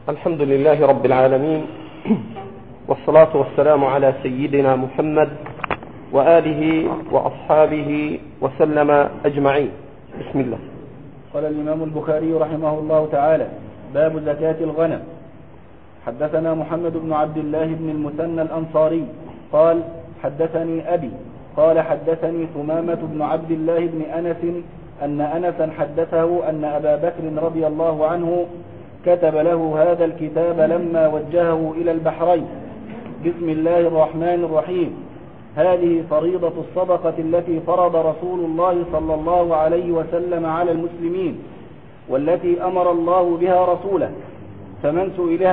الحمد لله رب العالمين، والصلاة والسلام على سيدنا محمد وآله وأصحابه وسلم أجمعين. بسم الله. قال الإمام البخاري رحمه الله تعالى: باب زكاة الغنم. حدثنا محمد بن عبد الله بن المثنى الأنصاري قال: حدثني أبي قال: حدثني ثمامة بن عبد الله بن أنس أن أنسا حدثه أن أبا بكر رضي الله عنه كتب له هذا الكتاب لما وجهه إلى البحرين: بسم الله الرحمن الرحيم، هذه فريضة الصدقة التي فرض رسول الله صلى الله عليه وسلم على المسلمين، والتي أمر الله بها رسوله، فمن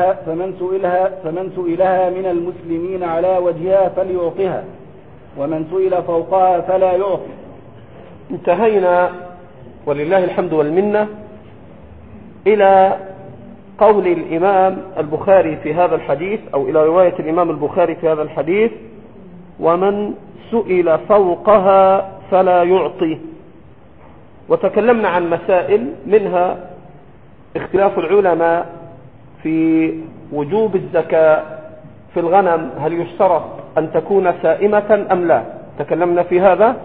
سئلها من المسلمين على وجهها فليعطها، ومن سئل فوقها فلا يعطي. انتهينا ولله الحمد والمنة إلى قول الإمام البخاري في هذا الحديث، أو إلى رواية الإمام البخاري في هذا الحديث: ومن سئل فوقها فلا يعطي. وتكلمنا عن مسائل، منها اختلاف العلماء في وجوب الزكاة في الغنم، هل يشترط أن تكون سائمة أم لا؟ تكلمنا في هذا،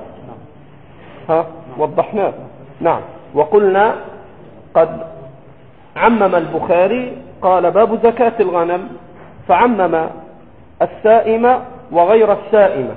وضحناه. نعم. وقلنا قد عمم البخاري، قال: باب زكاة الغنم، فعمم السائمة وغير السائمة.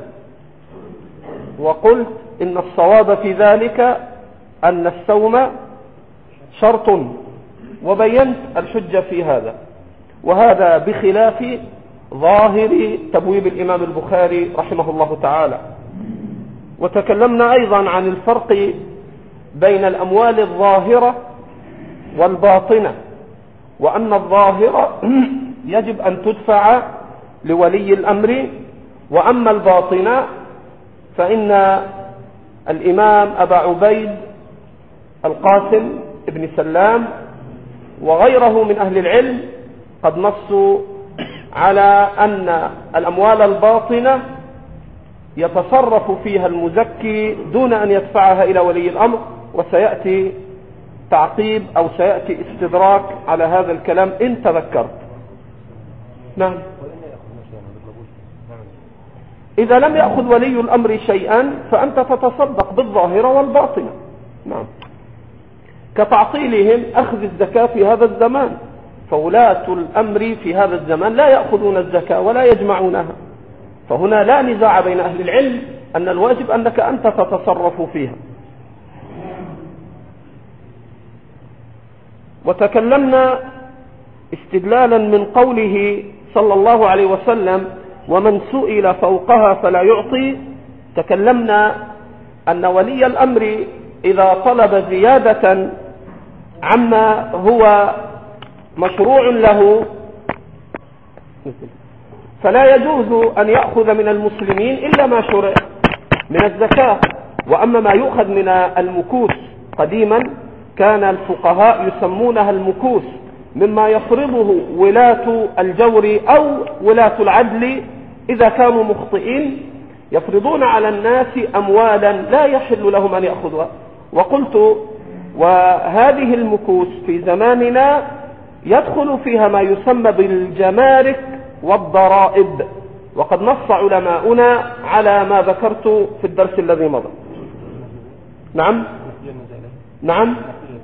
وقلت إن الصواب في ذلك أن السوم شرط، وبينت الحجة في هذا، وهذا بخلاف ظاهر تبويب الإمام البخاري رحمه الله تعالى. وتكلمنا أيضا عن الفرق بين الأموال الظاهرة والباطنة، وأن الظاهرة يجب أن تدفع لولي الأمر، وأما الباطنة فإن الإمام أبا عبيد القاسم ابن سلام وغيره من أهل العلم قد نصوا على أن الأموال الباطنة يتصرف فيها المزكي دون أن يدفعها إلى ولي الأمر، وسيأتي تعقيب أو سيأتي استدراك على هذا الكلام إن تذكرت. نعم. إذا لم يأخذ ولي الأمر شيئا فأنت تتصدق بالظاهرة والباطنة. نعم. كتعطيلهم أخذ الزكاة في هذا الزمان، فولاة الأمر في هذا الزمان لا يأخذون الزكاة ولا يجمعونها، فهنا لا نزاع بين أهل العلم أن الواجب أنك أنت تتصرف فيها. وتكلمنا استدلالا من قوله صلى الله عليه وسلم: ومن سئل فوقها فلا يعطي. تكلمنا أن ولي الأمر إذا طلب زيادة عما هو مشروع له فلا يجوز أن يأخذ من المسلمين إلا ما شرع من الزكاة. وأما ما يؤخذ من المكوس، قديما كان الفقهاء يسمونها المكوس، مما يفرضه ولاة الجور أو ولاة العدل إذا كانوا مخطئين، يفرضون على الناس أموالا لا يحل لهم أن يأخذوها. وقلت: وهذه المكوس في زماننا يدخل فيها ما يسمى بالجمارك والضرائب، وقد نص علماؤنا على ما ذكرت في الدرس الذي مضى. نعم. نعم.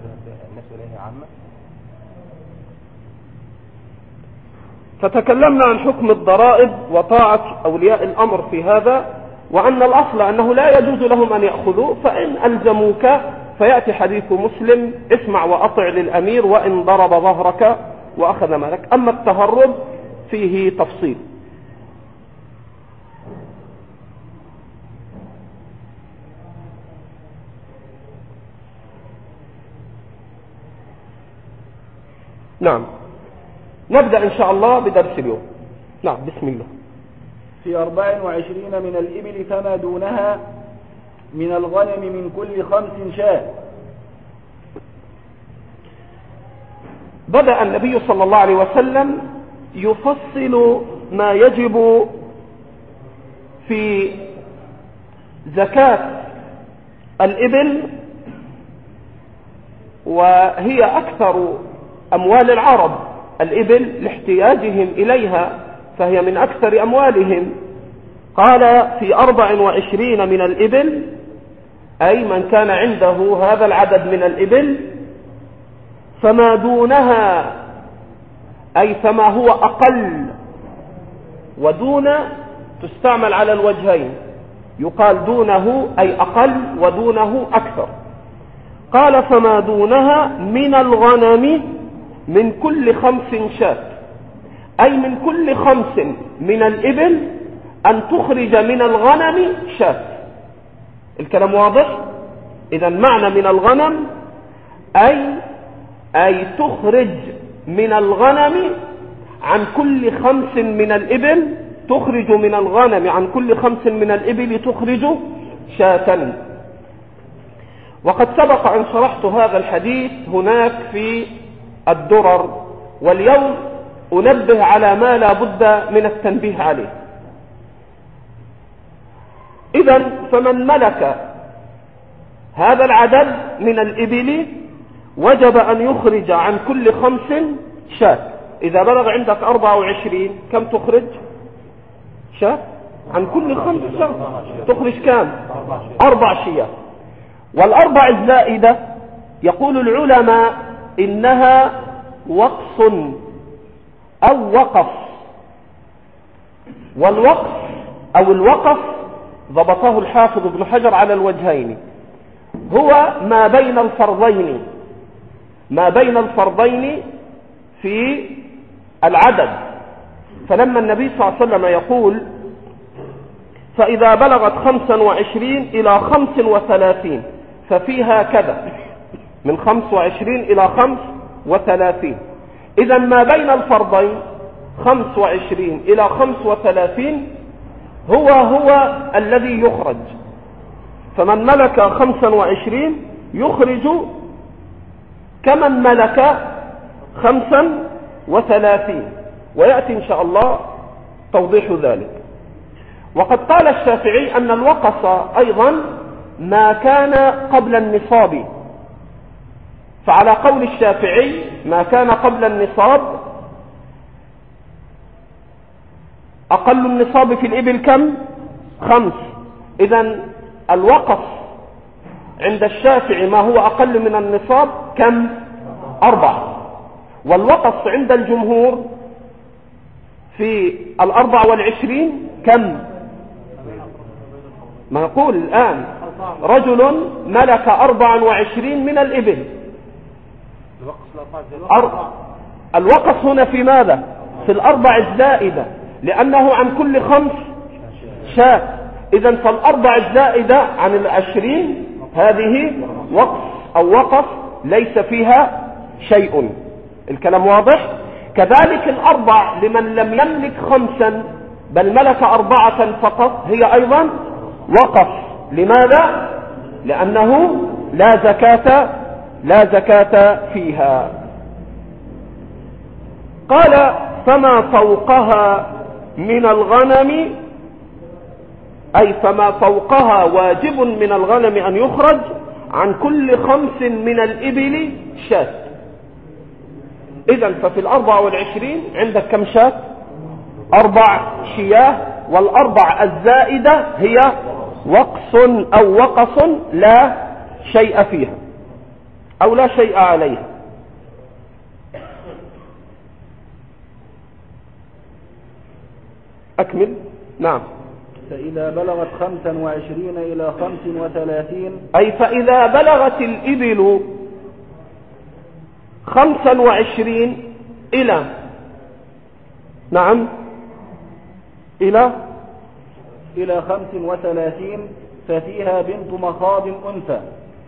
فتكلمنا عن حكم الضرائب وطاعة أولياء الأمر في هذا، وأن الأصل أنه لا يجوز لهم أن يأخذوا، فإن ألزموك فيأتي حديث مسلم: اسمع وأطع للأمير وإن ضرب ظهرك وأخذ مالك. أما التهرب فيه تفصيل. نعم. نبدأ إن شاء الله بدرس اليوم. نعم. بسم الله. في 24 من الإبل فما دونها من الغنم من كل 5 شاة. بدأ النبي صلى الله عليه وسلم يفصل ما يجب في زكاة الإبل، وهي أكثر أموال العرب، الإبل لاحتياجهم إليها، فهي من أكثر أموالهم. قال في 24 من الإبل، أي من كان عنده هذا العدد من الإبل، فما دونها أي فما هو أقل، ودون تستعمل على الوجهين، يقال دونه أي أقل ودونه أكثر. قال فما دونها من الغنم من كل 5 شاة، أي من كل 5 من الإبل أن تخرج من الغنم شاة. الكلام واضح؟ إذا معنى من الغنم أي تخرج من الغنم عن كل 5 من الإبل، تخرج من الغنم عن كل 5 من الإبل تخرج شاة. وقد سبق أن شرحت هذا الحديث هناك في الدرر، واليوم أنبه على ما لا بد من التنبيه عليه. إذن فمن ملك هذا العدد من الإبل وجب أن يخرج عن كل 5 شاة. إذا بلغ عندك 24 كم تخرج؟ شاة عن كل 5 شاة تخرج كم؟ 4 شياه. والأربع الزائدة يقول العلماء إنها وقص أو وقف. والوقف أو الوقف ضبطه الحافظ ابن حجر على الوجهين، هو ما بين الفرضين في العدد. فلما النبي صلى الله عليه وسلم يقول فإذا بلغت 25 إلى 35 ففيها كذا، من 25 إلى 35، إذا ما بين الفرضين 25 إلى 35 هو الذي يخرج. فمن ملك 25 يخرج كمن ملك 35، ويأتي إن شاء الله توضيح ذلك. وقد قال الشافعي أن الوقص أيضا ما كان قبل النصاب، فعلى قول الشافعي ما كان قبل النصاب، أقل النصاب في الإبل كم؟ 5. إذن الوقص عند الشافعي ما هو أقل من النصاب كم؟ 4. والوقص عند الجمهور في 24 كم؟ ما نقول الآن رجل ملك 24 من الإبل. الوقص هنا في ماذا؟ في 4 الزائدة، لأنه عن كل 5 شاة. إذن فال4 الزائدة عن 20 هذه وقص أو وقف ليس فيها شيء. الكلام واضح؟ كذلك 4 لمن لم يملك 5 بل ملك 4 فقط هي أيضا وقف. لماذا؟ لأنه لا زكاة فيها. قال فما فوقها من الغنم، أي فما فوقها واجب من الغنم أن يخرج عن كل 5 من الإبل شاة. إذن ففي 24 عندك كم شاة؟ 4 شياه، وال4 الزائدة هي وقص أو وقص لا شيء فيها أو لا شيء عليها. أكمل. نعم. فإذا بلغت 25 إلى 35، أي فإذا بلغت الإبل 25 إلى إلى 35 ففيها بنت مخاض أنثى.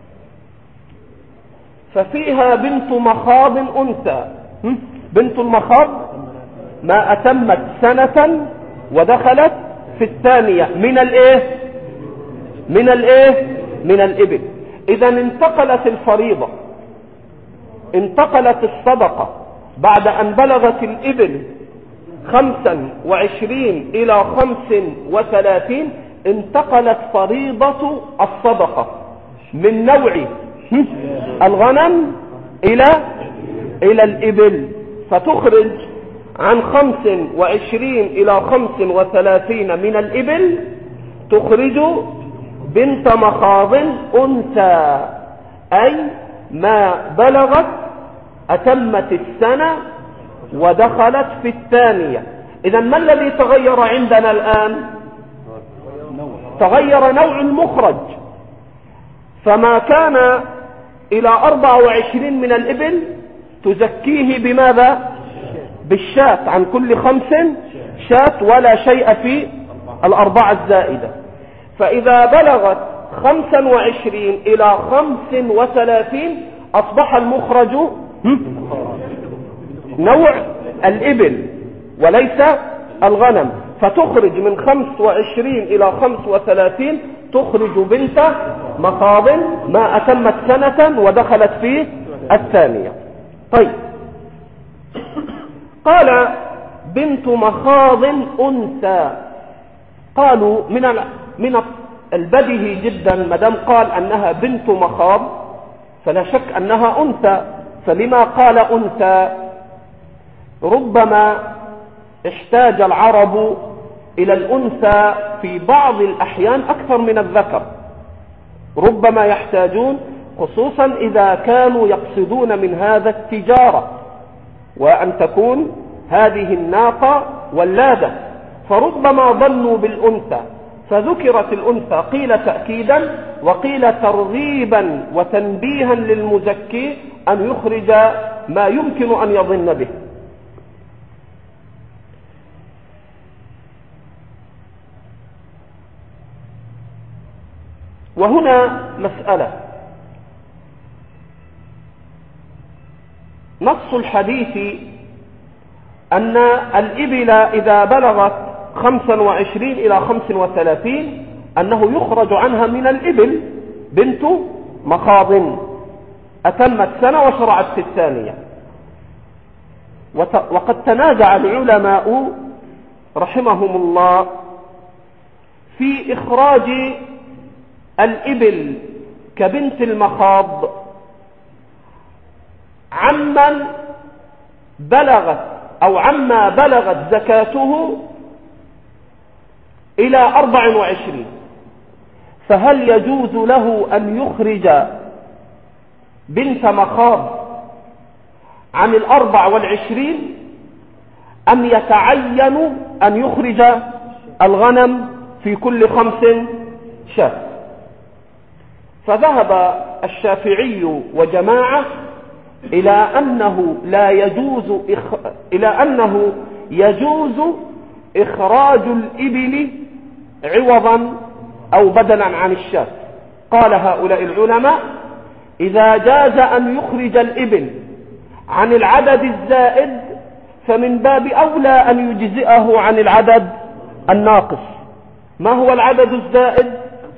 ففيها بنت مخاض أنثى. بنت المخاض ما أتمت سنة ودخلت في الثانية من الإبل. إذا انتقلت الفريضة، انتقلت الصدقة بعد أن بلغت الإبل 25 إلى 35، انتقلت فريضة الصدقة من نوع الغنم إلى الإبل. فتخرج عن 25 إلى 35 من الإبل تخرج بنت مخاض أنثى، أي ما بلغت أتمت السنة ودخلت في الثانية. إذا ما الذي تغير عندنا الآن؟ تغير نوع المخرج، فما كان إلى 24 من الإبل تزكيه بماذا؟ بالشاة، عن كل 5 شاة، ولا شيء في 4 الزائدة. فإذا بلغت 25 إلى 35 أصبح المخرج نوع الإبل وليس الغنم، فتخرج من 25 إلى 35 تخرج بنت مخاض ما أتمت سنة ودخلت في الثانية. طيب، قال بنت مخاض أنثى، قالوا من البديهي جدا مدام قال أنها بنت مخاض فلا شك أنها أنثى، فلما قال أنثى؟ ربما احتاج العرب إلى الأنثى في بعض الأحيان أكثر من الذكر، ربما يحتاجون، خصوصا إذا كانوا يقصدون من هذا التجارة وأن تكون هذه الناقة ولادة، فربما ظنوا بالأنثى فذكرت الأنثى، قيل تأكيدا وقيل ترغيبا وتنبيها للمزكي أن يخرج ما يمكن أن يظن به. وهنا مسألة، نص الحديث أن الإبل إذا بلغت 25 إلى 35 أنه يخرج عنها من الإبل بنت مخاض أتمت سنة وشرعت في الثانية. وقد تنازع العلماء رحمهم الله في إخراج الإبل كبنت المخاض عمن بلغت أو عما بلغت زكاته إلى 24، فهل يجوز له أن يخرج بنت مخاض عن 24 أم يتعين أن يخرج الغنم في كل 5 شاة؟ فذهب الشافعي وجماعة إلى أنه يجوز إخراج الإبل عوضا أو بدلا عن الشاة. قال هؤلاء العلماء: إذا جاز أن يخرج الإبل عن العدد الزائد فمن باب أولى أن يجزئه عن العدد الناقص. ما هو العدد الزائد؟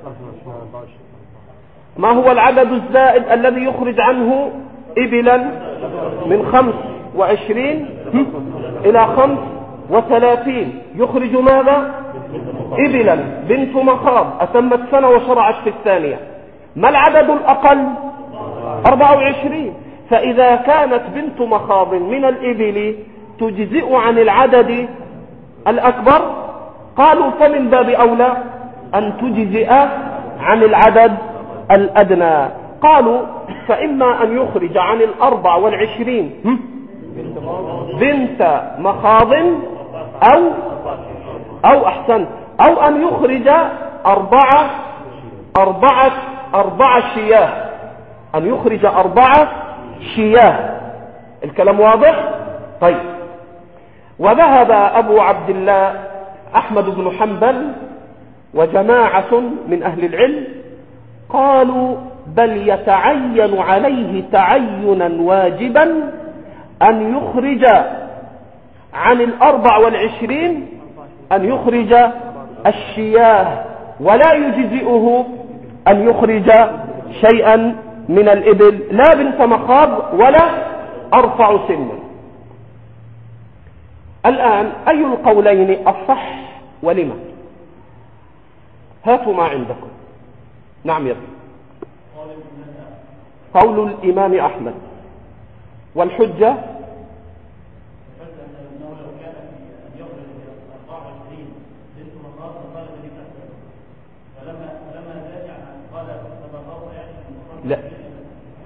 ما هو العدد الزائد الذي يخرج عنه إبلا من 25 إلى 35؟ يخرج ماذا؟ إبلا بنت مخاض أتمت سنة وشرعت في الثانية. ما العدد الأقل؟ 24. فإذا كانت بنت مخاض من الإبل تجزئ عن العدد الأكبر، قالوا فمن باب أولى أن تجزئ عن العدد الأدنى. قالوا فإما أن يخرج عن 24 بنت مخاض أو أحسن، أو أن يخرج 4 شياه، أن يخرج 4 شياه. الكلام واضح؟ طيب. وذهب أبو عبد الله أحمد بن حنبل وجماعة من أهل العلم قالوا بل يتعين عليه تعينا واجبا أن يخرج عن 24 أن يخرج الشياه، ولا يجزئه أن يخرج شيئا من الإبل، لا بنت مخاض ولا أرفع سنا. الآن أي القولين الصح ولما؟ هاتوا ما عندكم. نعم يا قول الإمام أحمد، والحجة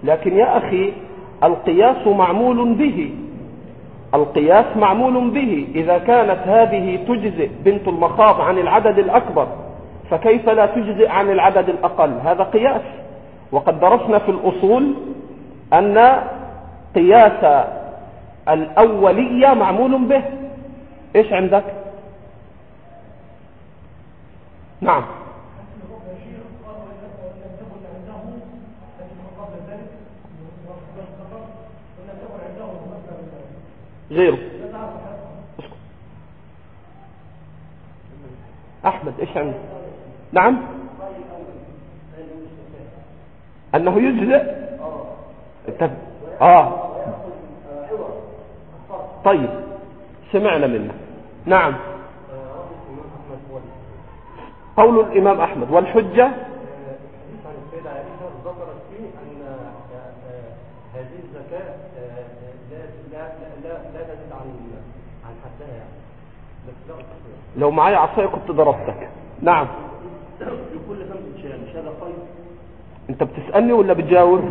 لكن يا أخي القياس معمول به، القياس معمول به. إذا كانت هذه تجزئ بنت المخاض عن العدد الأكبر فكيف لا تجزئ عن العدد الأقل؟ هذا قياس. وقد درسنا في الأصول أن قياس الأولية معمول به. إيش عندك؟ نعم. غيره. أحمد إيش عندك؟ نعم، أنه يجزئ. طيب سمعنا منه. نعم. قول الإمام أحمد والحجة عن السيدة عائشة ذكرت فيه أن هذه الزكاة لا تزيد عن حدها يعني. لو معايا عصاية كنت ضربتك. نعم. لكل 5 شيء مش هذا خير؟ انت بتسألني ولا بتجاوب؟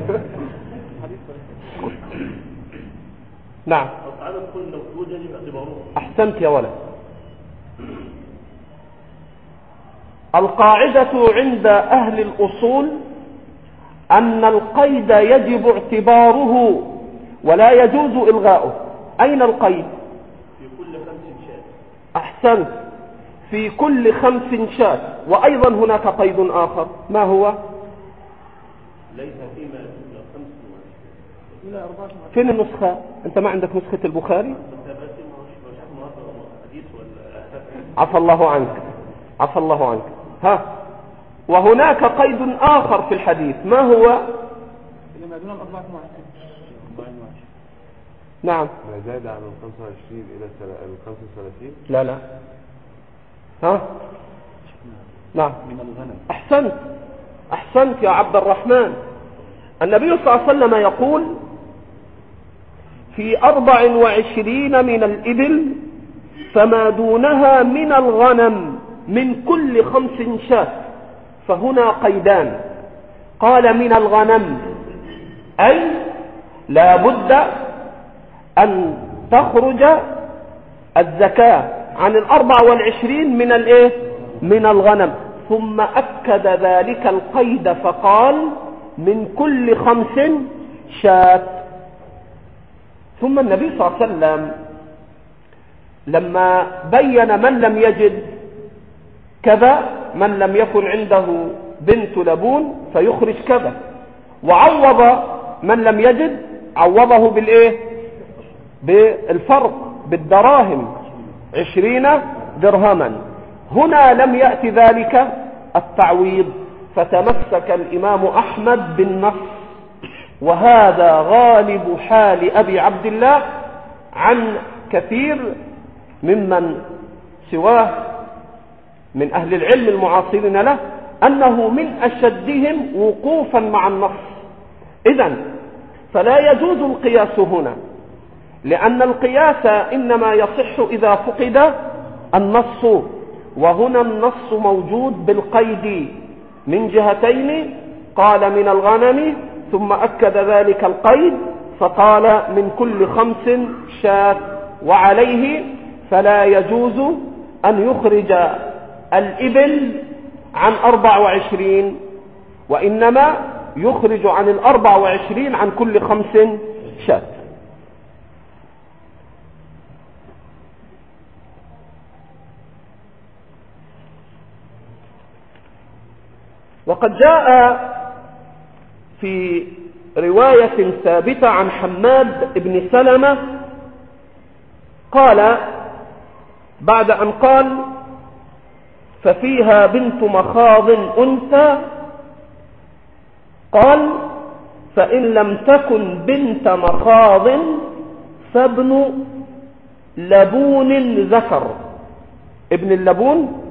نعم. عدد كل مولود يجب اعتباره. احسنت يا ولد. القاعدة عند أهل الأصول أن القيد يجب اعتباره ولا يجوز إلغاؤه. أين القيد؟ في كل 5 شاة. أحسنت، في كل 5 شاة. وأيضا هناك قيد آخر، ما هو؟ ليس فيما يجوز 25. فين النسخة؟ أنت ما عندك نسخة البخاري؟ عفى الله عنك، عفى الله عنك. ها، وهناك قيد آخر في الحديث، ما هو؟ نعم. ما زاد عن 25 إلى 35. لا لا. ها؟ نعم. من الغنم. أحسنت، أحسنت يا عبد الرحمن. النبي صلى الله عليه وسلم يقول في 24 من الإبل فما دونها من الغنم من كل 5 شاة. فهنا قيدان، قال من الغنم أي لا بد أن تخرج الزكاة عن 24 من الايه؟ من الغنم. ثم أكد ذلك القيد فقال من كل 5 شاة. ثم النبي صلى الله عليه وسلم لما بين من لم يجد كذا، من لم يكن عنده بنت لبون فيخرج كذا، وعوض من لم يجد عوضه بالايه؟ بالفرق، بالدراهم، 20 درهما. هنا لم يأتي ذلك التعويض، فتمسك الإمام أحمد بالنص، وهذا غالب حال أبي عبد الله عن كثير ممن سواه من أهل العلم المعاصرين له، أنه من أشدهم وقوفا مع النص. إذن فلا يجوز القياس هنا، لأن القياس إنما يصح إذا فقد النص، وهنا النص موجود بالقيد من جهتين، قال من الغنم ثم أكد ذلك القيد فقال من كل 5 شاة. وعليه فلا يجوز أن يخرج الإبل عن 24، وإنما يخرج عن 24 عن كل 5 شاة. وقد جاء في رواية ثابتة عن حماد بن سلمة قال بعد أن قال ففيها بنت مخاض أنثى، قال فإن لم تكن بنت مخاض فابن لبون ذكر. ابن اللبون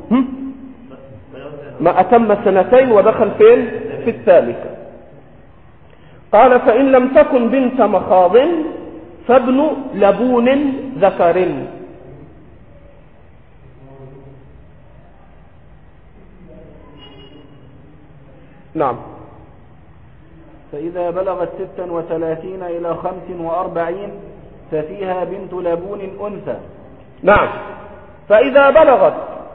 ما أتم 2 ودخل فين؟ في الثالثة. قال فإن لم تكن بنت مخاض فابن لبون ذكر. نعم. فإذا بلغت 36 إلى 45 ففيها بنت لبون أنثى. نعم. فإذا بلغت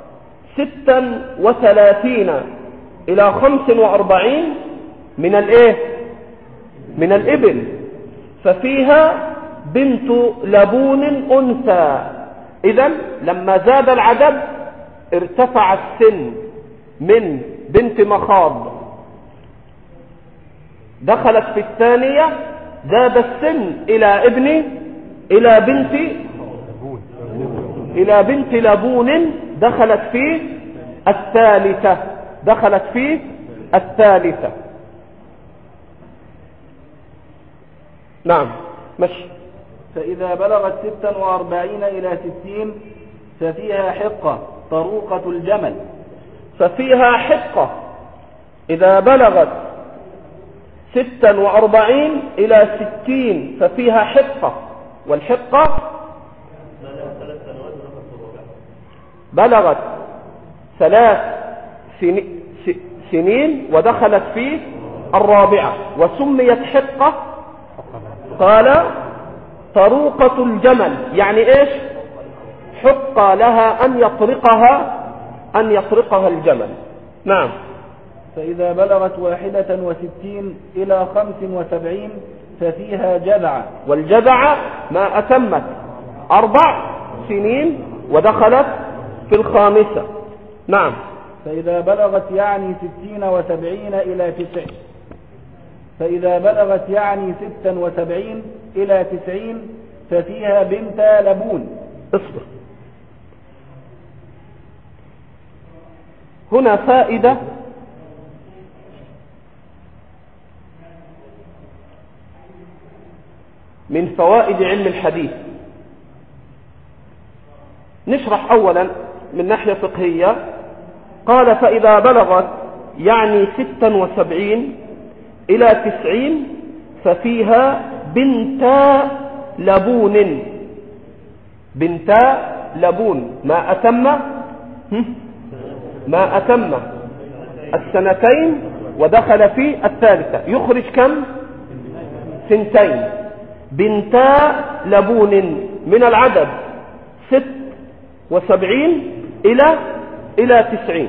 36 إلى 45 من الإيه؟ من الإبل، ففيها بنت لبون أنثى. إذن لما زاد العدد ارتفع السن من بنت مخاض دخلت في الثانية، زاد السن إلى بنت لبون دخلت في الثالثة. نعم مشي. فإذا بلغت 46 إلى 60 ففيها حقة طروقة الجمل. ففيها حقة إذا بلغت 46 إلى 60 ففيها حقة، والحقة بلغت 3 سنين ودخلت في الرابعة، وسميت حقة قال طروقة الجمل، يعني إيش؟ حق لها أن يطرقها الجمل. نعم. فإذا بلغت 61 إلى 75 ففيها جذعة، والجذعة ما أتمت 4 سنين ودخلت في الخامسة. نعم. فإذا بلغت يعني 60 و70 إلى 90 فإذا بلغت يعني 76 إلى 90 ففيها بنت لبون. اصبر، هنا فائدة من فوائد علم الحديث. نشرح أولا من ناحية فقهية. قال فإذا بلغت يعني 76 إلى 90 ففيها بنتا لبون ما أتم السنتين ودخل في الثالثة، يخرج كم؟ 2. بنتا لبون من العدد 76 إلى 90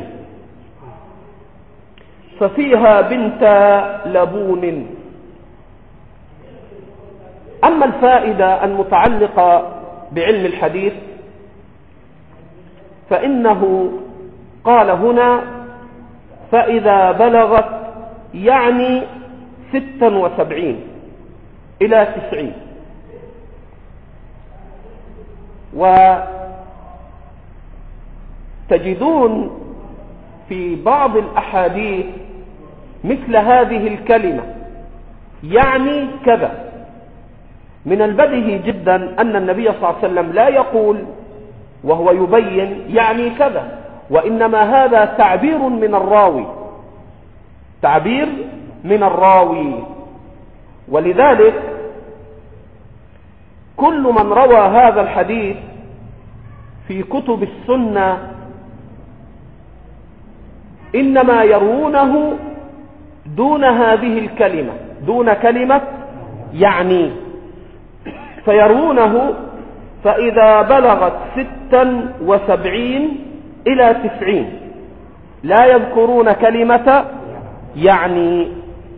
ففيها بنتا لبون. أما الفائدة المتعلقة بعلم الحديث فإنه قال هنا فإذا بلغت يعني 76 إلى 90. وتجدون في بعض الأحاديث مثل هذه الكلمة يعني كذا. من البديهي جدا أن النبي صلى الله عليه وسلم لا يقول وهو يبين يعني كذا، وإنما هذا تعبير من الراوي. ولذلك كل من روى هذا الحديث في كتب السنة إنما يروونه دون هذه الكلمة، دون كلمة يعني، فيرونه فإذا بلغت 76 إلى 90 لا يذكرون كلمة يعني.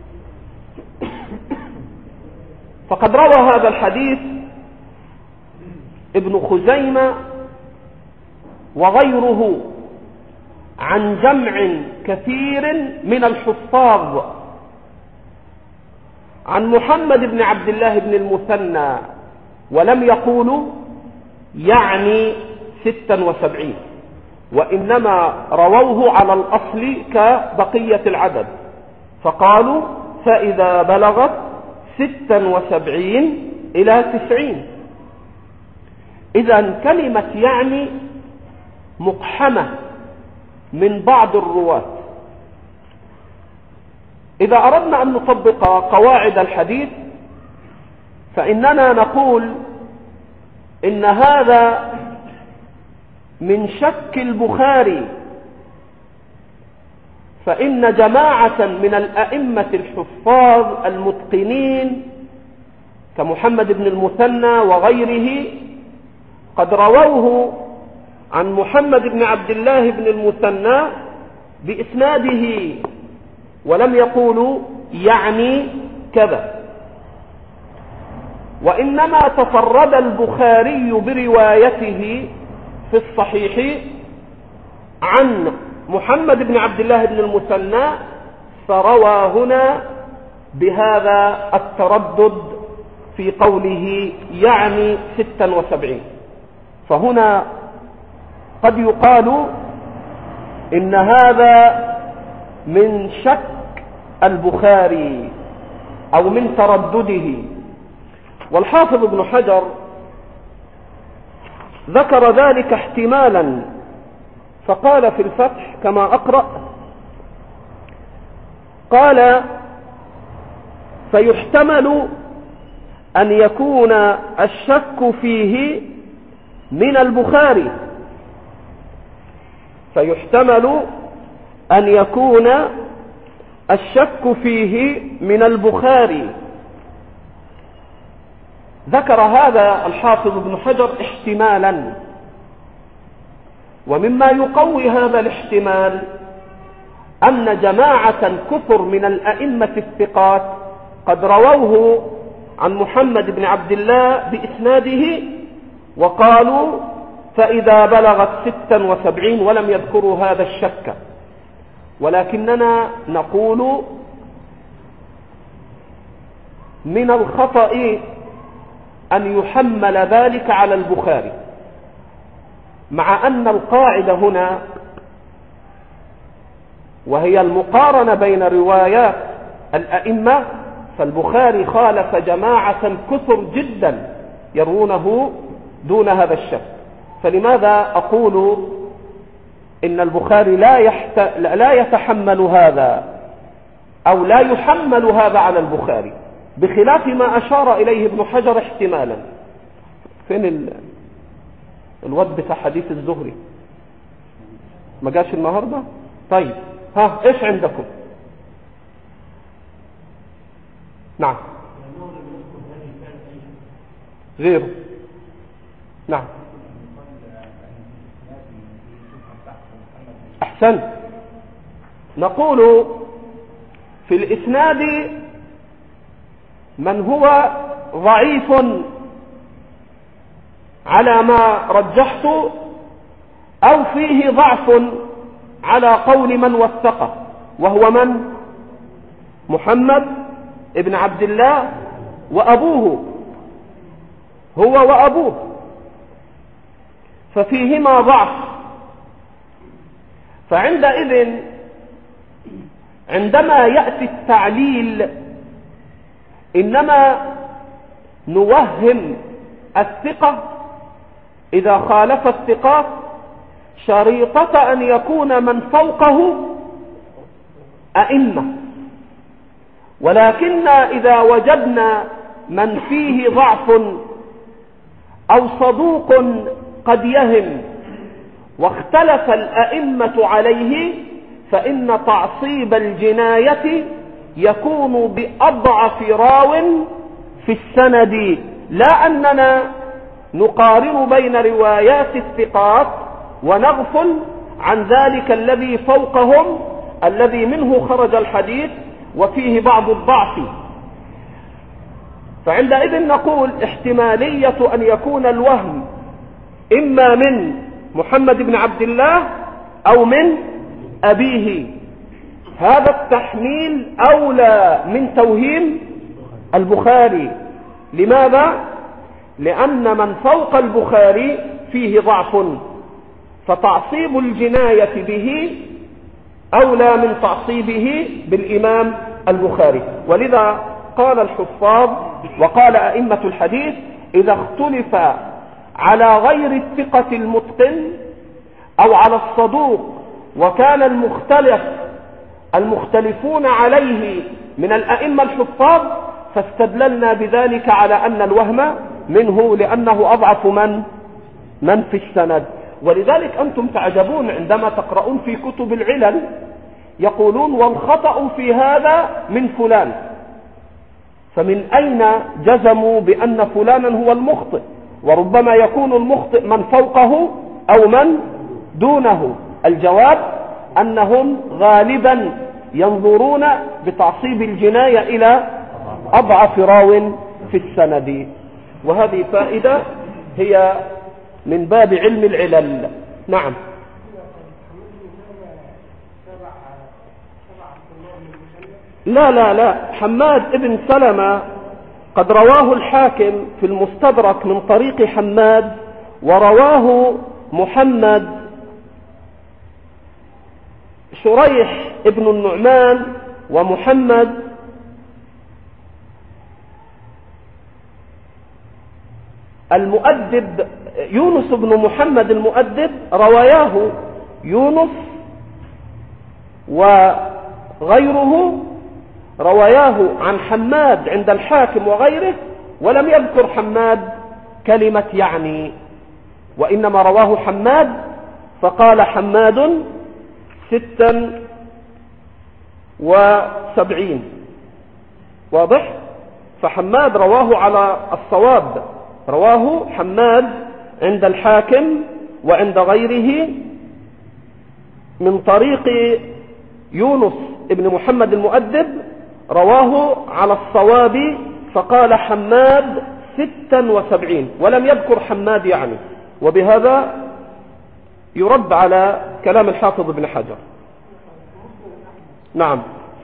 فقد روى هذا الحديث ابن خزيمة وغيره عن جمع كثير من الحفاظ عن محمد بن عبد الله بن المثنى، ولم يقولوا يعني 76، وإنما رووه على الأصل كبقية العدد، فقالوا فإذا بلغت 76 إلى 90. إذن كلمة يعني مقحمة من بعض الرواة. إذا أردنا أن نطبق قواعد الحديث فإننا نقول إن هذا من شك البخاري، فإن جماعة من الأئمة الحفاظ المتقنين كمحمد بن المثنى وغيره قد رووه عن محمد بن عبد الله بن المثنى بإسناده ولم يقولوا يعني كذا. وإنما تفرد البخاري بروايته في الصحيح عن محمد بن عبد الله بن المثنى، فروى هنا بهذا التردد في قوله يعني 76. فهنا قد يقال إن هذا من شك البخاري أو من تردده. والحافظ ابن حجر ذكر ذلك احتمالا فقال في الفتح كما أقرأ، قال فيحتمل أن يكون الشك فيه من البخاري، فيحتمل أن يكون الشك فيه من البخاري. ذكر هذا الحافظ ابن حجر احتمالا. ومما يقوي هذا الاحتمال أن جماعة كثر من الأئمة الثقات قد رووه عن محمد بن عبد الله بإسناده وقالوا فإذا بلغت 76 ولم يذكروا هذا الشك. ولكننا نقول من الخطأ أن يحمل ذلك على البخاري، مع أن القاعدة هنا وهي المقارنة بين روايات الأئمة، فالبخاري خالف جماعة كثر جدا يروونه دون هذا الشك. فلماذا أقول إن البخاري لا يتحمل هذا أو لا يحمل هذا على البخاري، بخلاف ما أشار إليه ابن حجر احتمالا. فين الواد بتاع حديث الزهري؟ ما جاش النهاردة؟ طيب ها ايش عندكم؟ نعم غيره. نعم أحسن. نقول في الإسناد من هو ضعيف على ما رجحت أو فيه ضعف على قول من وثقه، وهو من؟ محمد ابن عبد الله وأبوه، هو وأبوه، ففيهما ضعف. فعندئذ عندما يأتي التعليل إنما نوهم الثقة إذا خالف الثقات شريطة أن يكون من فوقه أئمة. ولكن إذا وجدنا من فيه ضعف أو صدوق قد يهم واختلف الأئمة عليه، فإن تعصيب الجناية يكون بأضعف راو في السند، لا أننا نقارن بين روايات الثقات ونغفل عن ذلك الذي فوقهم الذي منه خرج الحديث وفيه بعض الضعف. فعندئذ نقول احتمالية أن يكون الوهم إما من محمد بن عبد الله أو من أبيه. هذا التحميل أولى من توهيم البخاري. لماذا؟ لأن من فوق البخاري فيه ضعف، فتعصيب الجناية به أولى من تعصيبه بالإمام البخاري. ولذا قال الحفاظ وقال أئمة الحديث إذا اختلف على غير الثقة المتقن أو على الصدوق وكان المختلفون عليه من الأئمة الحفاظ، فاستدللنا بذلك على أن الوهم منه لأنه أضعف من في السند. ولذلك أنتم تعجبون عندما تقرؤون في كتب العلل يقولون والخطأ في هذا من فلان، فمن أين جزموا بأن فلانا هو المخطئ؟ وربما يكون المخطئ من فوقه أو من دونه. الجواب أنهم غالبا ينظرون بتعصيب الجناية إلى أضعف راو في السند، وهذه فائدة هي من باب علم العلل. نعم. لا حماد ابن سلمة قد رواه الحاكم في المستدرك من طريق حماد، ورواه محمد شريح ابن النعمان ومحمد المؤدب يونس بن محمد المؤدب، رواياه يونس وغيره رواياه عن حماد عند الحاكم وغيره، ولم يذكر حماد كلمة يعني، وإنما رواه حماد فقال حماد 76. واضح؟ فحماد رواه على الصواب، رواه حماد عند الحاكم وعند غيره من طريق يونس ابن محمد المؤدب، رواه على الصواب فقال حماد 76 ولم يذكر حماد يعني، وبهذا يرد على كلام الحافظ ابن حجر. نعم.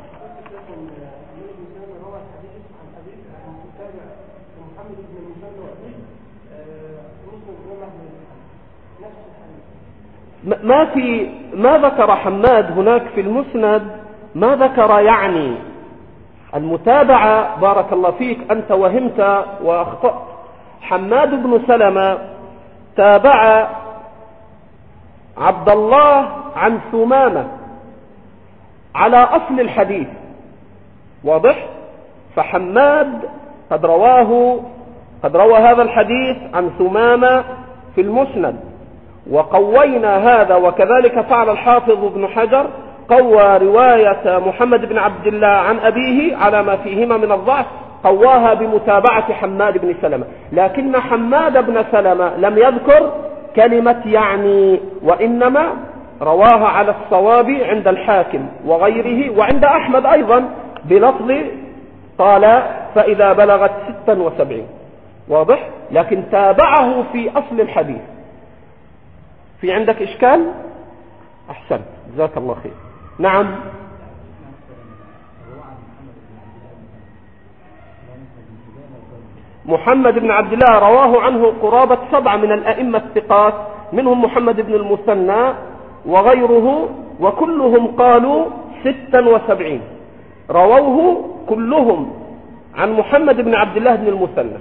ما ذكر حماد هناك في المسند، ما ذكر يعني المتابعة. بارك الله فيك، أنت وهمت وأخطأت. حماد بن سلمة تابع عبد الله عن ثمامة على أصل الحديث. واضح؟ فحماد قد روى هذا الحديث عن ثمامة في المسند، وقوينا هذا، وكذلك فعل الحافظ ابن حجر، قوى رواية محمد بن عبد الله عن أبيه على ما فيهما من الضعف، قواها بمتابعة حماد بن سلمة. لكن حماد بن سلمة لم يذكر كلمة يعني، وإنما رواها على الصواب عند الحاكم وغيره وعند أحمد أيضا بلفظ قال فإذا بلغت 76. واضح؟ لكن تابعه في أصل الحديث. في عندك إشكال؟ أحسن، جزاك الله خير. نعم. محمد بن عبد الله رواه عنه قرابة 7 من الأئمة الثقات، منهم محمد بن المثنى وغيره، وكلهم قالوا 76. رووه كلهم عن محمد بن عبد الله بن المثنى.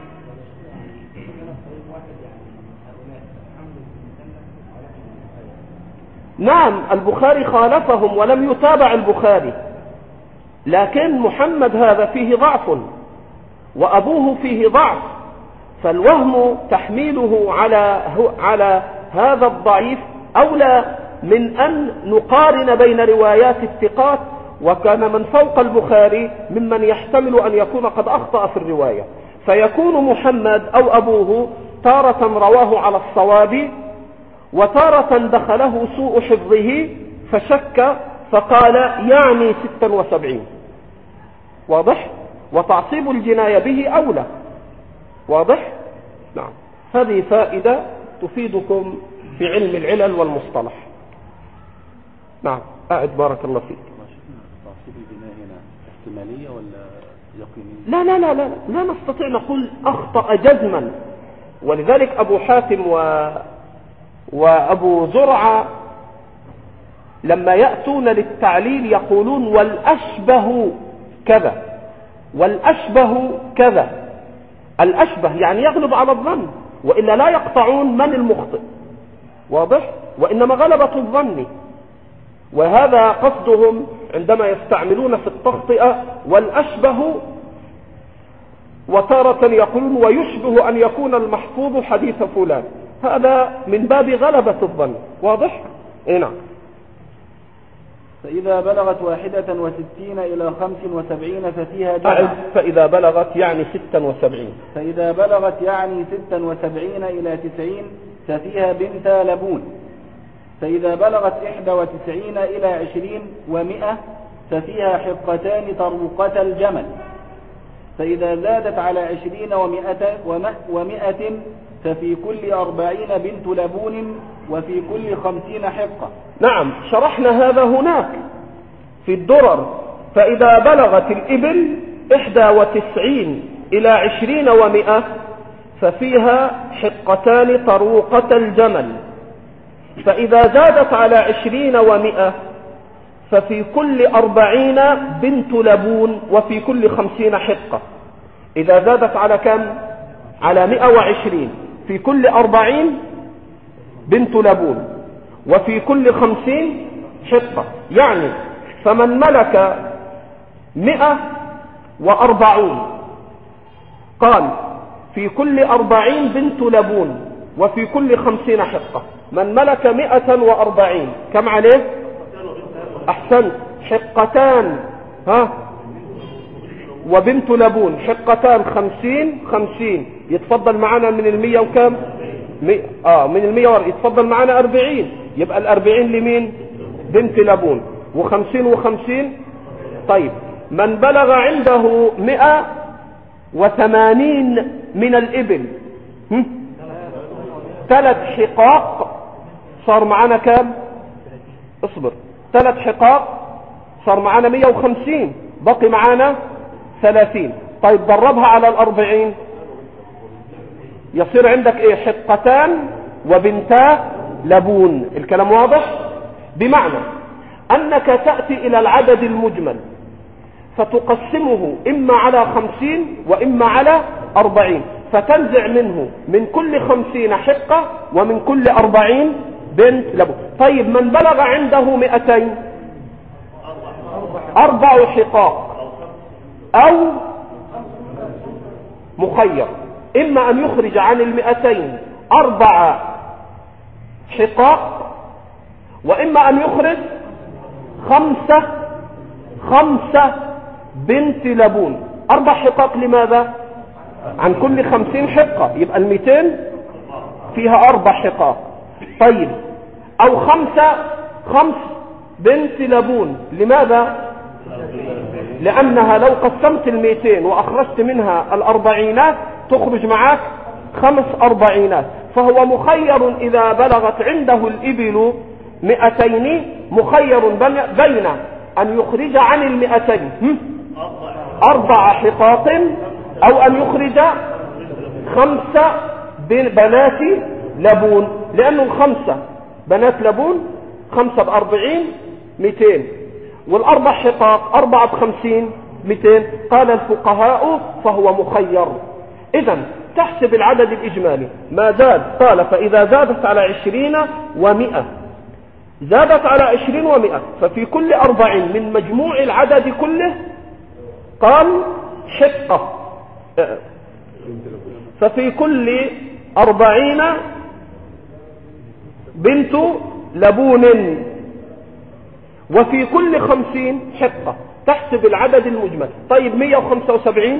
نعم، البخاري خالفهم ولم يتابع البخاري، لكن محمد هذا فيه ضعف وأبوه فيه ضعف، فالوهم تحميله على هذا الضعيف أولى من أن نقارن بين روايات الثقات، وكان من فوق البخاري ممن يحتمل أن يكون قد أخطأ في الرواية، فيكون محمد أو أبوه تارة رواه على الصواب، وتارة دخله سوء حفظه فشك فقال يعني 76. واضح؟ وتعصيب الجناية به أولى. واضح؟ نعم. هذه فائدة تفيدكم في علم العلل والمصطلح. نعم. أعد بارك الله فيك. تعصيب الجناية هنا احتمالية ولا يقينية؟ لا نستطيع نقول أخطأ جزما، ولذلك أبو حاتم وأبو زرعة لما يأتون للتعليل يقولون والأشبه كذا والأشبه كذا. الأشبه يعني يغلب على الظن، وإلا لا يقطعون من المخطئ. واضح؟ وإنما غلبة الظن، وهذا قصدهم عندما يستعملون في التخطئة والأشبه، وتارة يقولون ويشبه أن يكون المحفوظ حديث فلان، هذا من باب غلبة الظن. واضح؟ نعم. فإذا بلغت 61 إلى 75 ففيها جمع. فإذا بلغت يعني 76. فإذا بلغت يعني 76 إلى 90 ففيها بنت لبون. فإذا بلغت 91 إلى 20 و100 ففيها حقتان طروقة الجمل. فإذا زادت على 20 و100 ففي كل 40 بنت لبون وفي كل 50 حقة. نعم، شرحنا هذا هناك في الدرر. فإذا بلغت الإبل 91 إلى 20 و100 ففيها حقتان طروقة الجمل. فإذا زادت على 20 و100 ففي كل 40 بنت لبون وفي كل 50 حقة. إذا زادت على كم؟ على 120 في كل 40 بنت لبون وفي كل 50 حقة. يعني فمن ملك 140 قال في كل 40 بنت لبون وفي كل 50 حقة. من ملك 140 كم عليه؟ أحسنت، حقتان وبنت لبون، حقتان 50 يتفضل معنا من 100 وكم؟ من 100 يتفضل معنا 40. يبقى 40 لمين؟ بنت لبون. و50 طيب من بلغ عنده 180 من الإبل 3 حقاق صار معنا كم؟ اصبر، 3 حقاق صار معنا 150 بقي معنا 30. طيب ضربها على 40 يصير عندك ايه؟ حقتان وبنتا لبون. الكلام واضح؟ بمعنى انك تأتي الى العدد المجمل فتقسمه اما على 50 واما على 40 فتنزع منه من كل 50 حقة ومن كل 40 بنت لبون. طيب من بلغ عنده 200 4 حقاق او مخير، اما ان يخرج عن 200 4 حقاق واما ان يخرج 5 بنت لبون. 4 حقاق لماذا؟ عن كل 50 حقة، يبقى 200 فيها 4 حقاق. طيب او 5 بنت لبون. لماذا؟ لانها لو قسمت 200 واخرجت منها 40 تخرج معك 5 40. فهو مخير اذا بلغت عنده الابل 200 مخير بين ان يخرج عن 200 4 حقاق او ان يخرج 5 بنات لبون، لانه 5 بنات لبون 5 ب40 200 والاربع حقاق 4 ب50 200. قال الفقهاء فهو مخير. اذا تحسب العدد الاجمالي ما زاد. قال فاذا زادت على 20 و100 زادت على 20 و100 ففي كل 40 من مجموع العدد كله قال حقة. ففي كل 40 بنت لبون وفي كل 50 حقة. تحسب العدد المجمل. طيب 175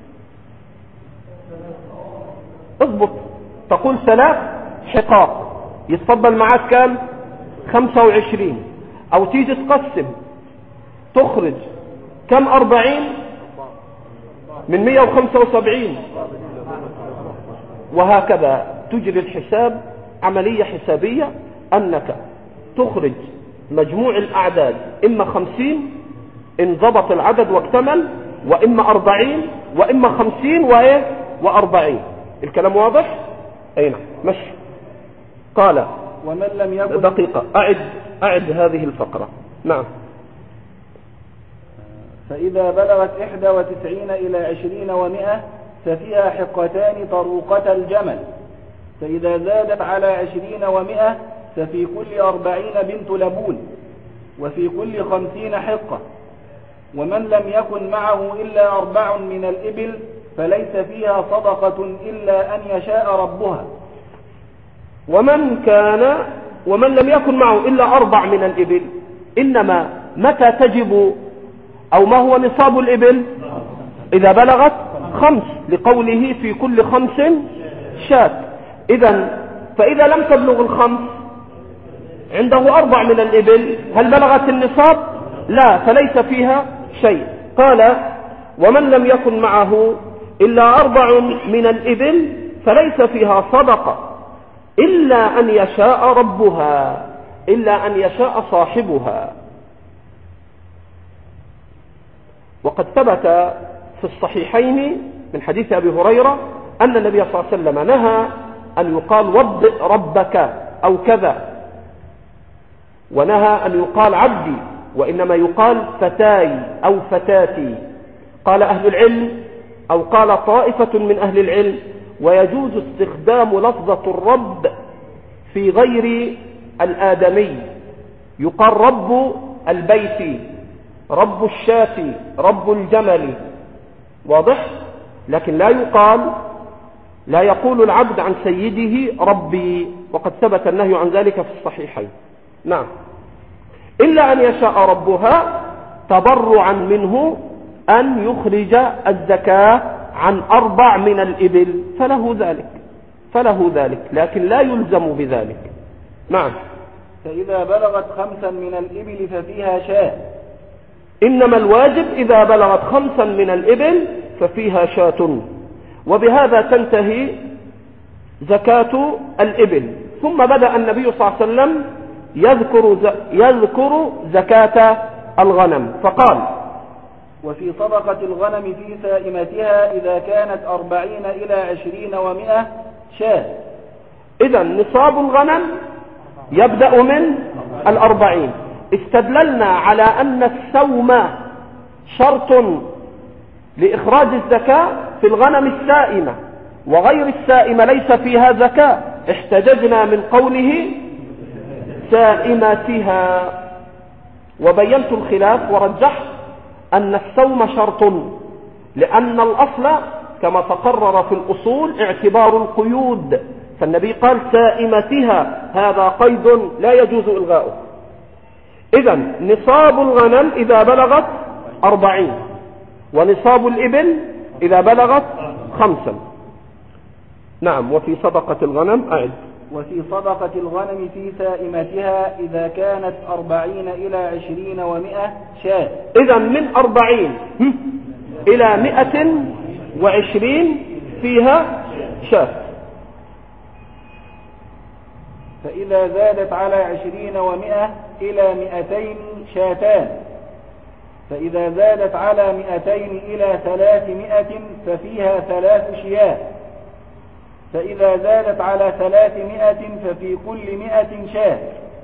اضبط، تقول 3 حقاق يتفضل معك كام؟ 25. او تيجي تقسم تخرج كم؟ 40 من 175. وهكذا تجري الحساب عملية حسابية انك تخرج مجموع الاعداد اما 50 ان ضبط العدد واكتمل، واما 40 واما 50 و40. الكلام واضح؟ اين مشي. قال ومن لم يكن دقيقة اعد هذه الفقرة. نعم. فإذا بلغت 91 إلى 20 و100 ففيها حقتان طروقة الجمل. فإذا زادت على 20 و100 ففي كل 40 بنت لبون وفي كل 50 حقة. ومن لم يكن معه إلا 4 من الإبل فليس فيها صدقة إلا أن يشاء ربها. ومن لم يكن معه إلا 4 من الإبل إنما متى تجب أو ما هو نصاب الإبل؟ إذا بلغت 5، لقوله في كل 5 شاة. فإذا لم تبلغ 5 عنده 4 من الإبل، هل بلغت النصاب؟ لا، فليس فيها شيء. قال ومن لم يكن معه إلا 4 من الإبل فليس فيها صدقة إلا أن يشاء ربها، إلا أن يشاء صاحبها. وقد ثبت في الصحيحين من حديث أبي هريرة أن النبي صلى الله عليه وسلم نهى أن يقال وضئ ربك أو كذا، ونهى أن يقال عبدي، وإنما يقال فتاي أو فتاتي. قال أهل العلم أو قال طائفة من أهل العلم ويجوز استخدام لفظة الرب في غير الآدمي، يقال رب البيت، رب الشاة، رب الجمل، واضح؟ لكن لا يقول العبد عن سيده ربي، وقد ثبت النهي عن ذلك في الصحيحين. نعم. إلا أن يشاء ربها تبرعا منه أن يخرج الزكاة عن 4 من الإبل، فله ذلك، لكن لا يلزم بذلك. نعم. فإذا بلغت 5 من الإبل ففيها شاة. إنما الواجب إذا بلغت 5 من الإبل ففيها شاة، وبهذا تنتهي زكاة الإبل. ثم بدأ النبي صلى الله عليه وسلم يذكر زكاة الغنم فقال وفي صدقة الغنم في سائمتها إذا كانت 40 إلى 20 و100 شاة. إذا نصاب الغنم يبدأ من 40. استدللنا على أن السوم شرط لإخراج الزكاة في الغنم السائمة، وغير السائمة ليس فيها زكاة. احتججنا من قوله سائمتها، وبينت الخلاف ورجحت أن السوم شرط، لأن الأصل كما تقرر في الأصول اعتبار القيود، فالنبي قال سائمتها، هذا قيد لا يجوز إلغاؤه. إذن نصاب الغنم إذا بلغت 40، ونصاب الإبل إذا بلغت 5. نعم. وفي صدقة الغنم أعد. وفي صدقة الغنم في سائمتها إذا كانت 40 إلى 20 و100 شاة. إذن من 40 إلى 120 فيها شاة. فإذا زادت على 20 و100 إلى 200 شاتان. فإذا زادت على 200 إلى 300 ففيها 3 شياه. فإذا زادت على 300 ففي كل 100 شاة.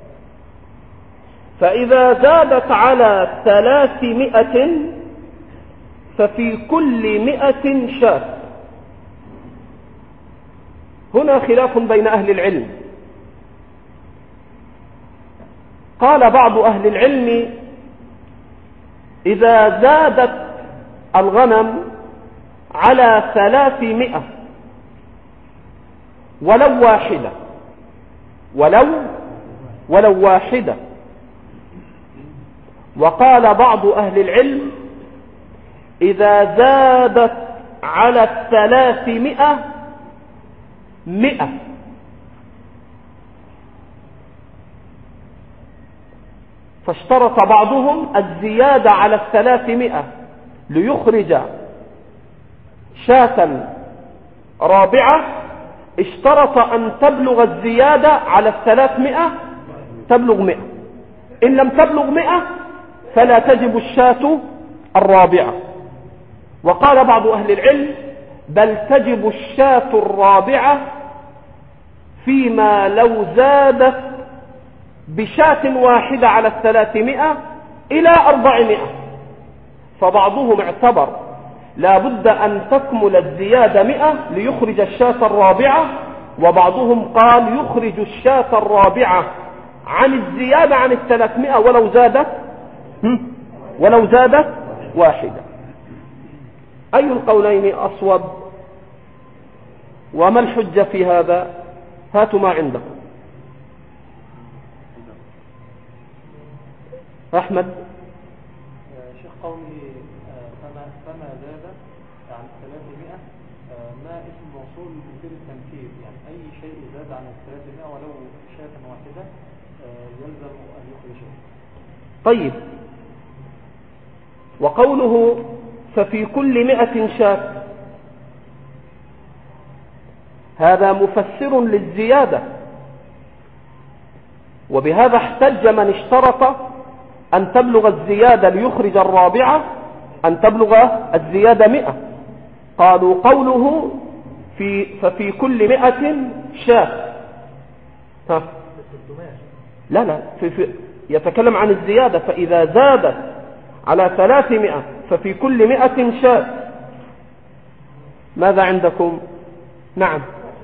فإذا زادت على 300 ففي كل 100 شاة. هنا خلاف بين أهل العلم. قال بعض أهل العلم إذا زادت الغنم على 300 ولو واحدة، ولو واحدة. وقال بعض أهل العلم إذا زادت على 300 100. فاشترط بعضهم الزيادة على 300 ليخرج شاة رابعة، اشترط أن تبلغ الزيادة على 300 تبلغ 100. إن لم تبلغ 100 فلا تجب الشاة الرابعة. وقال بعض أهل العلم بل تجب الشاة الرابعة فيما لو زادت بشاة واحدة على 300 إلى 400. فبعضهم اعتبر لا بد أن تكمل الزيادة 100 ليخرج الشاة الرابعة، وبعضهم قال يخرج الشاة الرابعة عن الزيادة عن 300 ولو زادت واحدة. أي القولين أصوب؟ وما الحجة في هذا؟ هاتوا ما عندكم. أحمد. قوله فما زاد عن 300 ما اسم موصول مثير التنكير، يعني أي شيء زاد عن 300 ولو شاة واحدة يلزم أن يخرجه. طيب، وقوله ففي كل 100 شاة هذا مفسر للزيادة، وبهذا احتج من اشترط أن تبلغ الزيادة ليخرج الرابعة أن تبلغ الزيادة 100. قالوا قوله ففي كل 100 شاة لا يتكلم عن الزيادة، فإذا زادت على 300 ففي كل 100 شاة. ماذا عندكم؟ نعم.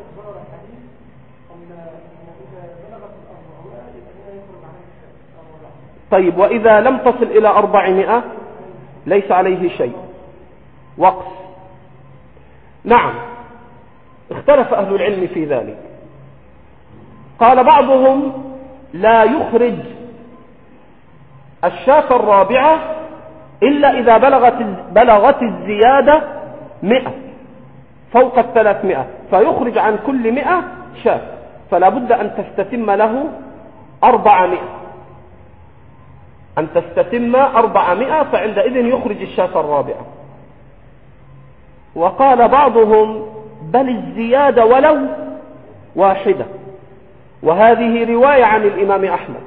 طيب، وإذا لم تصل إلى 400 ليس عليه شيء، وقص. نعم، اختلف أهل العلم في ذلك. قال بعضهم لا يخرج الشاة الرابعة إلا إذا بلغت الزيادة 100 فوق 300، فيخرج عن كل 100 شاة، فلا بد أن تستتم له 400. أن تستتم 400 فعندئذ يخرج الشاة الرابعة. وقال بعضهم بل الزيادة ولو واحدة، وهذه رواية عن الإمام أحمد.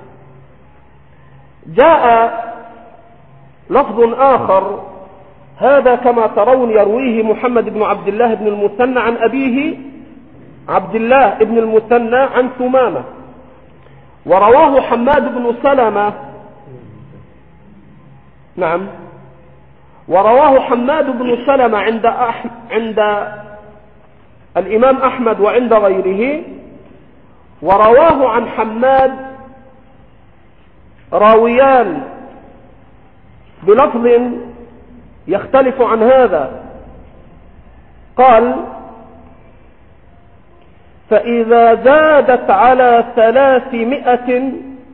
جاء لفظ آخر، هذا كما ترون يرويه محمد بن عبد الله بن المثنى عن أبيه عبد الله بن المثنى عن ثمامة، ورواه حماد بن سلمة. نعم، ورواه حماد بن سلمة عند الإمام أحمد وعند غيره. ورواه عن حماد راويان بلفظ يختلف عن هذا. قال فإذا زادت على 300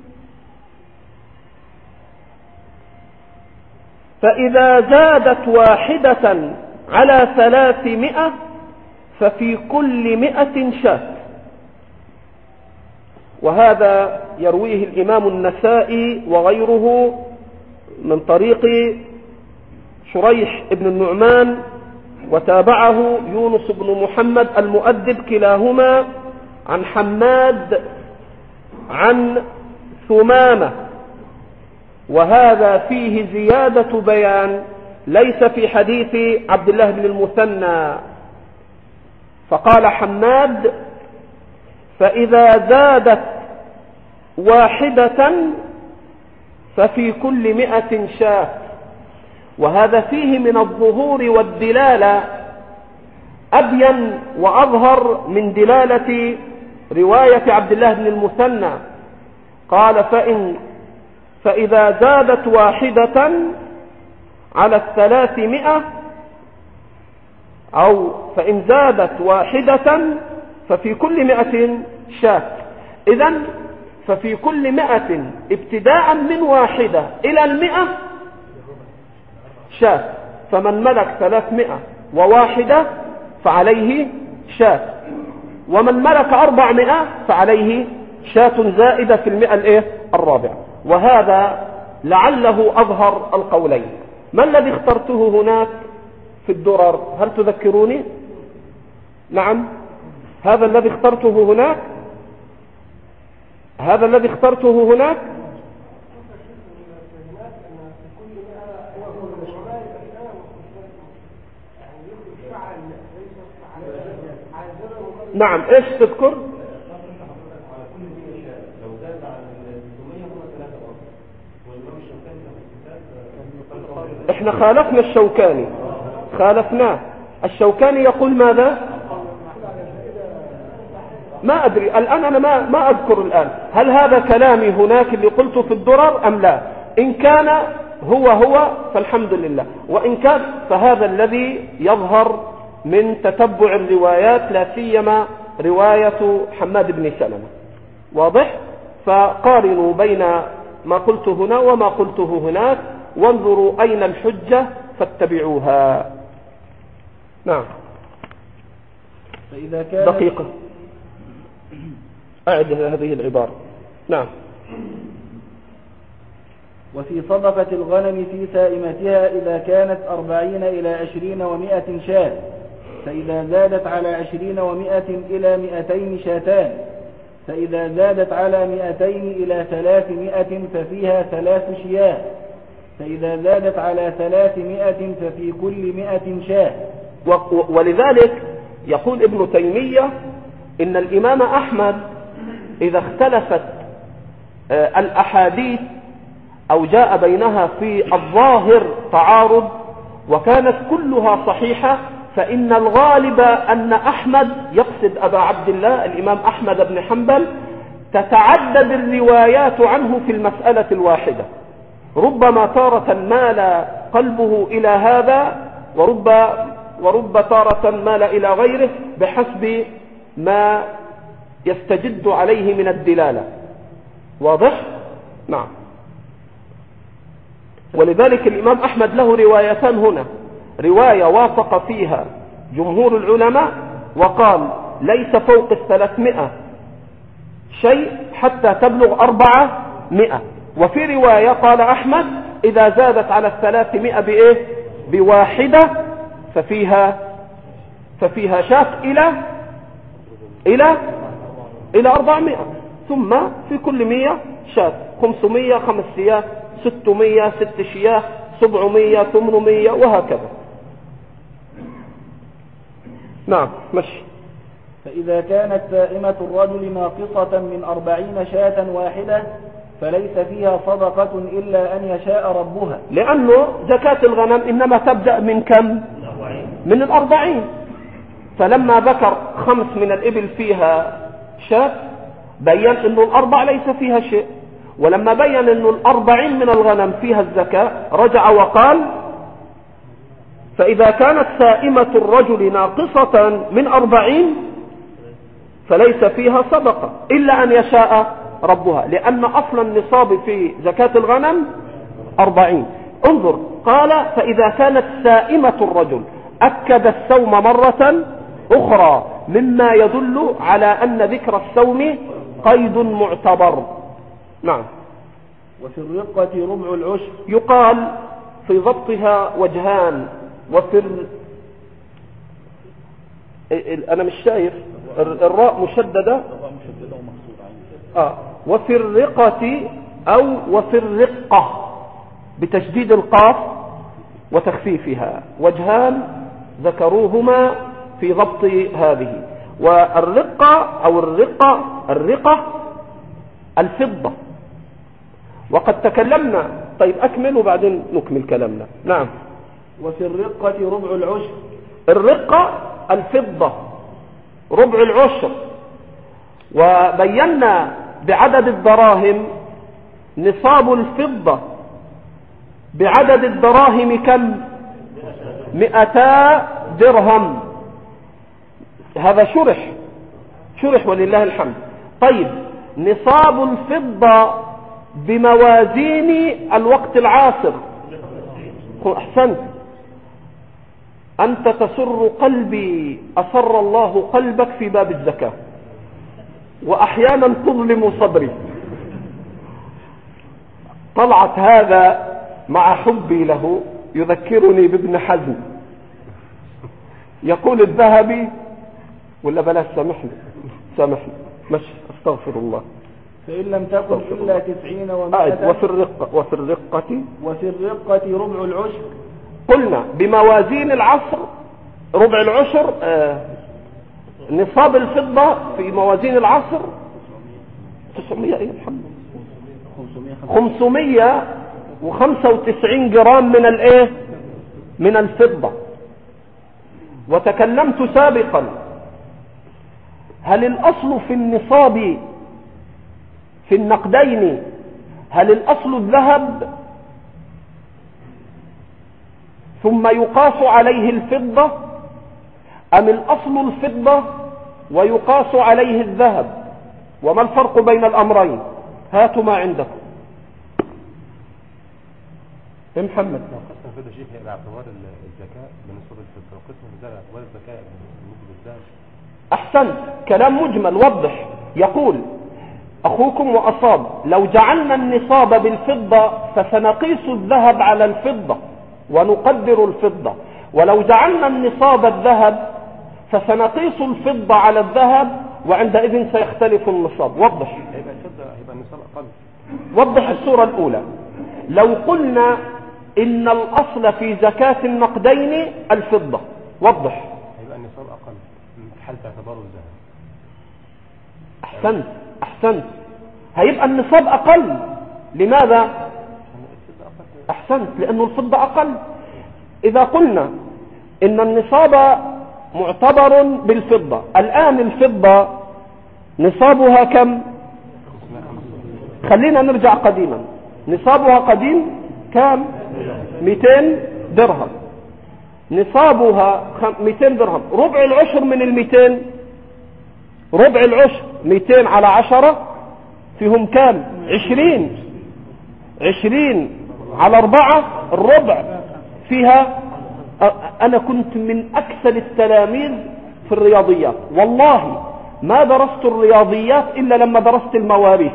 فإذا زادت واحدة على 300 ففي كل 100 شاة. وهذا يرويه الإمام النسائي وغيره من طريق شريح بن النعمان، وتابعه يونس بن محمد المؤدب، كلاهما عن حماد عن ثمامة. وهذا فيه زيادة بيان ليس في حديث عبد الله بن المثنى. فقال حماد فإذا زادت واحدة ففي كل 100 شاة. وهذا فيه من الظهور والدلالة أبين وأظهر من دلالة رواية عبد الله بن المثنى. قال فإذا زادت واحدة على 300 أو فإن زادت واحدة ففي كل 100 شاة. إذن ففي كل 100 ابتداء من واحدة إلى 100 شاة. فمن ملك 301 فعليه شاة، ومن ملك 400 فعليه شاة زائدة في 100 الرابعة. وهذا لعله أظهر القولين. ما الذي اخترته هناك في الدرر؟ هل تذكروني؟ نعم، هذا الذي اخترته هناك، هذا الذي اخترته هناك. نعم، ايش تذكر؟ احنا خالفنا الشوكاني، خالفناه. الشوكاني يقول ماذا؟ ما أدري الآن، أنا ما أذكر الآن هل هذا كلامي هناك اللي قلته في الدرر أم لا. إن كان هو فالحمد لله، وإن كان فهذا الذي يظهر من تتبع الروايات، لا سيما رواية حماد بن سلمة. واضح؟ فقارنوا بين ما قلته هنا وما قلته هناك، وانظروا أين الحجة فاتبعوها. نعم. فإذا كان دقيقة أعد هذه العبارة. نعم. وفي صدقة الغنم في سائمتها إذا كانت 40 إلى 20 و100 شاة، فإذا زادت على 20 و100 إلى 200 شاتان، فإذا زادت على 200 إلى 300 ففيها 3 شياه، فإذا زادت على 300 ففي كل 100 شاه. ولذلك يقول ابن تيمية إن الإمام أحمد إذا اختلفت الأحاديث أو جاء بينها في الظاهر تعارض وكانت كلها صحيحة، فإن الغالب أن أحمد يقصد أبا عبد الله الإمام أحمد بن حنبل تتعدد الروايات عنه في المسألة الواحدة، ربما تارة مال قلبه إلى هذا ورب تارة مال إلى غيره بحسب ما يستجد عليه من الدلالة. واضح؟ نعم. ولذلك الإمام أحمد له روايتان هنا، رواية وافق فيها جمهور العلماء وقال ليس فوق 300 شيء حتى تبلغ 400، وفي رواية قال أحمد إذا زادت على 300 بإيه؟ بواحدة ففيها شاك إلى 400، ثم في كل 100 شاك، 500 5 شياه، 600 6 شياه، 700 800 وهكذا. نعم مشي. فإذا كانت سائمة الرجل ناقصة من 40 شاة واحدة فليس فيها صدقة إلا أن يشاء ربها، لأنه زكاة الغنم إنما تبدأ من كم؟ من 40. فلما ذكر 5 من الإبل فيها شاة بيّن أنه 4 ليس فيها شيء، ولما بيّن أنه 40 من الغنم فيها الزكاة رجع وقال فإذا كانت سائمة الرجل ناقصة من 40 فليس فيها صدقة إلا أن يشاء ربها، لأن أصل النصاب في زكاة الغنم 40. انظر، قال فإذا كانت سائمة الرجل، أكد السوم مرة أخرى مما يدل على أن ذكر السوم قيد معتبر. نعم. وفي الرقة ربع العشر. يقال في ضبطها وجهان، أنا مش شايف الراء مشددة وفي الرقة أو وفي الرقة بتشديد القاف وتخفيفها، وجهان ذكروهما في ضبط هذه. والرقة أو الرقة الفضة، وقد تكلمنا. طيب أكمل وبعدين نكمل كلامنا. نعم. وفي الرقة ربع العشر. الرقة الفضة ربع العشر، وبينا بعدد الدراهم نصاب الفضة بعدد الدراهم كم؟ 200 درهم. هذا شرح ولله الحمد. طيب نصاب الفضة بموازين الوقت العاصر. أحسنت، أنت تسر قلبي، أسر الله قلبك في باب الزكاة، وأحيانا تظلم صدري. طلعت هذا مع حبي له يذكرني بابن حزم، يقول الذهبي ولا بلاش، سامحني مش استغفر الله، فإن لم تكن إلا 90 و100. وفي الرقة ربع العشر. قلنا بموازين العصر ربع العشر. نصاب الفضة في موازين العصر 900 ايه محمد 595 جرام من الايه؟ من الفضة. وتكلمت سابقا، هل الأصل في النصاب في النقدين، هل الأصل الذهب ثم يقاس عليه الفضة، أم الأصل الفضة ويقاس عليه الذهب؟ وما الفرق بين الأمرين؟ هاتوا ما عندكم. يا محمد لو قسم الفضة شيخ باعتبار الزكاة بنصب الفضة، وقسم الزرع باعتبار الزكاة بالنسبة للذهب. احسنت، كلام مجمل وضح. يقول اخوكم واصاب: لو جعلنا النصاب بالفضة فسنقيس الذهب على الفضة ونقدر الفضة، ولو جعلنا النصاب الذهب فسنقيس الفضة على الذهب وعندئذ سيختلف النصاب. وضح. هيبقى الفضة هيبقى النصاب أقل. وضح الصورة الأولى. لو قلنا إن الأصل في زكاة النقدين الفضة، وضح. هيبقى النصاب أقل في حالة اعتباره الذهب. أحسنت. هيبقى النصاب أقل. لماذا؟ أحسنت، لأنه الفضة أقل. إذا قلنا إن النصاب معتبر بالفضة، الآن الفضة نصابها كم؟ خلينا نرجع قديما. نصابها قديم كم؟ 200 درهم. نصابها 200 درهم. ربع العشر من 200، ربع العشر 200 على 10 فيهم كم؟ 20 على 4 الربع فيها. أنا كنت من أكثر التلاميذ في الرياضيات، والله ما درست الرياضيات إلا لما درست المواريث.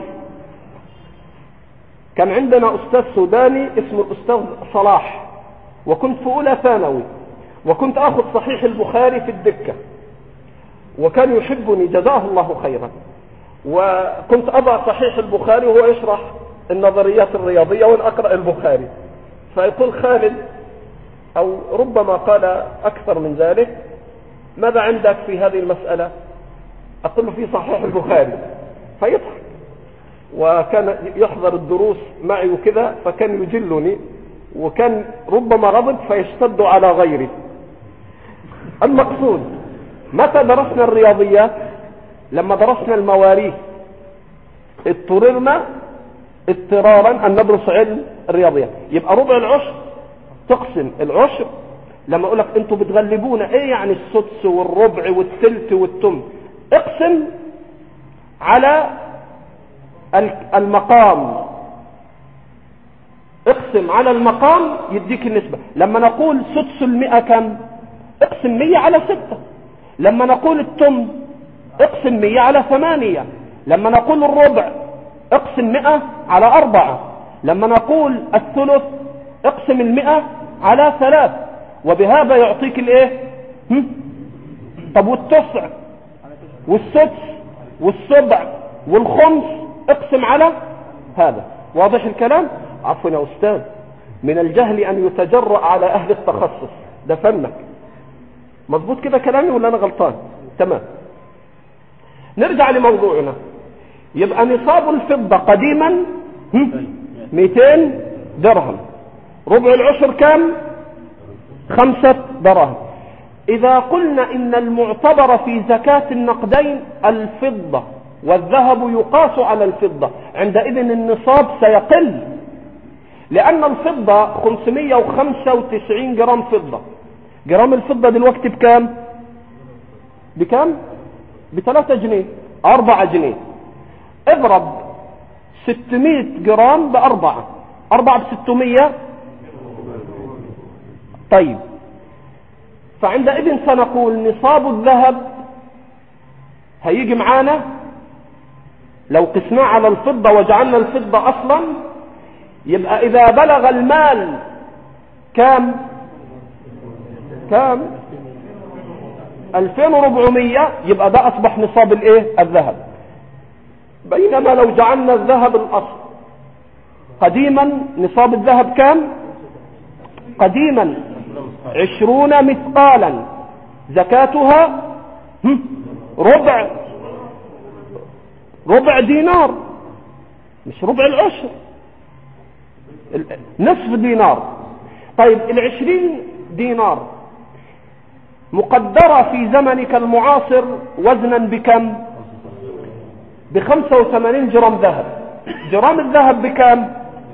كان عندنا أستاذ سوداني اسمه الأستاذ صلاح، وكنت في أولى ثانوي، وكنت أخذ صحيح البخاري في الدكة، وكان يحبني جزاه الله خيرا، وكنت أضع صحيح البخاري وهو يشرح النظريات الرياضية وأنا أقرأ البخاري، فيقول خالد، أو ربما قال أكثر من ذلك: ماذا عندك في هذه المسألة؟ أقول له: في صحيح البخاري. فيضحك، وكان يحضر الدروس معي وكذا، فكان يجلني، وكان ربما غضب فيشتد على غيري. المقصود، متى درسنا الرياضيات؟ لما درسنا المواريث اضطررنا اضطرارا أن ندرس علم الرياضيات. يبقى ربع العشر تقسم العشر. لما اقول لك انتوا بتغلبونا، ايه يعني السدس والربع والثلث والثمن؟ اقسم على المقام، اقسم على المقام يديك النسبة. لما نقول سدس 100 كم؟ اقسم 100 على 6. لما نقول الثمن اقسم 100 على 8. لما نقول الربع اقسم 100 على 4. لما نقول الثلث اقسم 100 على 3. وبهذا يعطيك الايه؟ طب والتسع والسدس والسبع والخمس اقسم على هذا. واضح الكلام؟ عفوا يا أستاذ، من الجهل أن يتجرأ على أهل التخصص، ده فنك. مظبوط كده كلامي ولا أنا غلطان؟ تمام. نرجع لموضوعنا. يبقى نصاب الفضة قديما 200 درهم. ربع العشر كم؟ 5 دراهم. إذا قلنا إن المعتبر في زكاة النقدين الفضة والذهب يقاس على الفضة، عندئذ النصاب سيقل، لأن الفضة 595 جرام فضة. جرام الفضة دلوقتي بكام؟ بكام؟ ب3 جنيه، 4 جنيه. اضرب 600 جرام ب4، 4 ب600. طيب، فعندئذ سنقول نصاب الذهب هيجي معانا لو قسناه على الفضة وجعلنا الفضة أصلا، يبقى إذا بلغ المال كام 2400، يبقى ده أصبح نصاب الايه؟ الذهب. بينما لو جعلنا الذهب الأصل قديما، نصاب الذهب كام قديما؟ 20 مثقالا، زكاتها ربع دينار، مش ربع العشر، نصف دينار. طيب 20 دينار مقدرة في زمنك المعاصر وزنا بكم؟ ب85 جرام ذهب. جرام الذهب بكم؟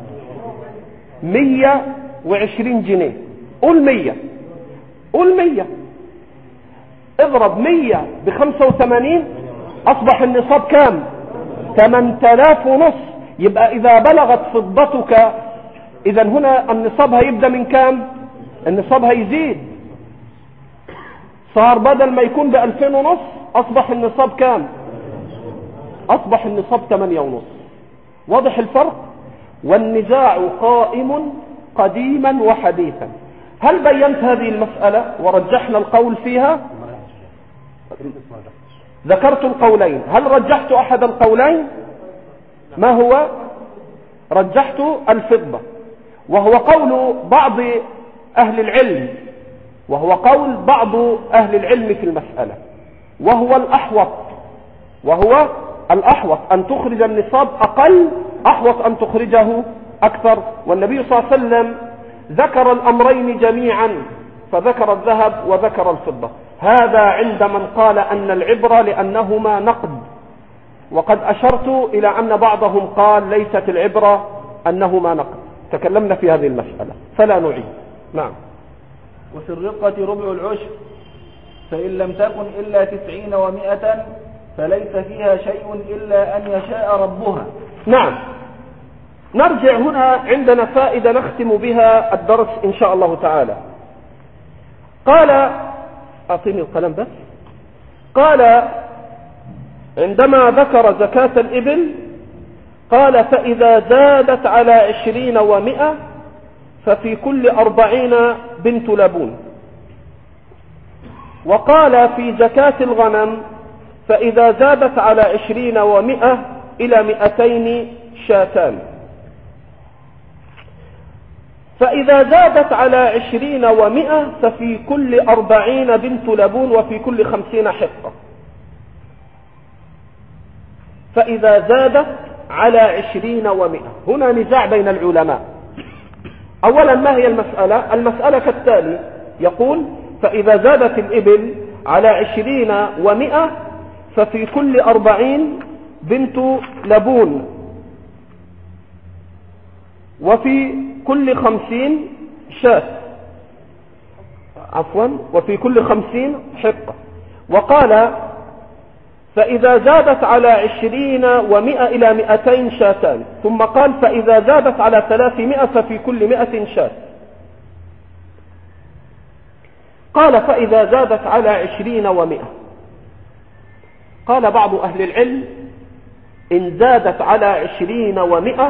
120 جنيه. قول 100، قول 100، اضرب 100 ب85، اصبح النصاب كام؟ 8500. يبقى اذا بلغت فضتك إذا هنا النصاب هيبدأ من كام؟ النصاب هيزيد، صار بدل ما يكون ب2500 أصبح النصاب كام؟ أصبح النصاب 8.5. واضح الفرق؟ والنزاع قائم قديما وحديثا. هل بينت هذه المسألة ورجحنا القول فيها؟ ذكرت القولين. هل رجحت أحد القولين؟ ما هو؟ رجحت الفضة، وهو قول بعض أهل العلم، وهو قول بعض أهل العلم في المسألة، وهو الأحوط أن تخرج النصاب أقل، أحوط أن تخرجه أكثر. والنبي صلى الله عليه وسلم ذكر الأمرين جميعا، فذكر الذهب وذكر الفضة. هذا عند من قال أن العبرة لأنهما نقد، وقد أشرت إلى أن بعضهم قال ليست العبرة أنهما نقد. تكلمنا في هذه المسألة فلا نعيد. نعم. وفي الرقة ربع العشر، فإن لم تكن إلا 90 و100 فليس فيها شيء إلا أن يشاء ربها. نعم. نرجع هنا، عندنا فائدة نختم بها الدرس إن شاء الله تعالى. قال، أعطيني القلم بس. قال عندما ذكر زكاة الإبل قال فإذا زادت على 20 و100 ففي كل 40 بنت لبون. وقال في زكاة الغنم فإذا زادت على 20 و100 إلى 200 شاتان. فإذا زادت على 20 و100 ففي كل 40 بنت لبون وفي كل 50 حقة. فإذا زادت على 20 و100، هنا نزاع بين العلماء. أولا ما هي المسألة؟ المسألة كالتالي، يقول فإذا زادت الإبل على 20 و100 ففي كل 40 بنت لبون وفي كل 50 شاة، وفي كل 50 حقة. وقال فإذا زادت على 20 و100 إلى 200 شاتان. ثم قال فإذا زادت على 300 ففي كل 100 شاة. قال فإذا زادت على 20 و100، قال بعض أهل العلم إن زادت على 20 و100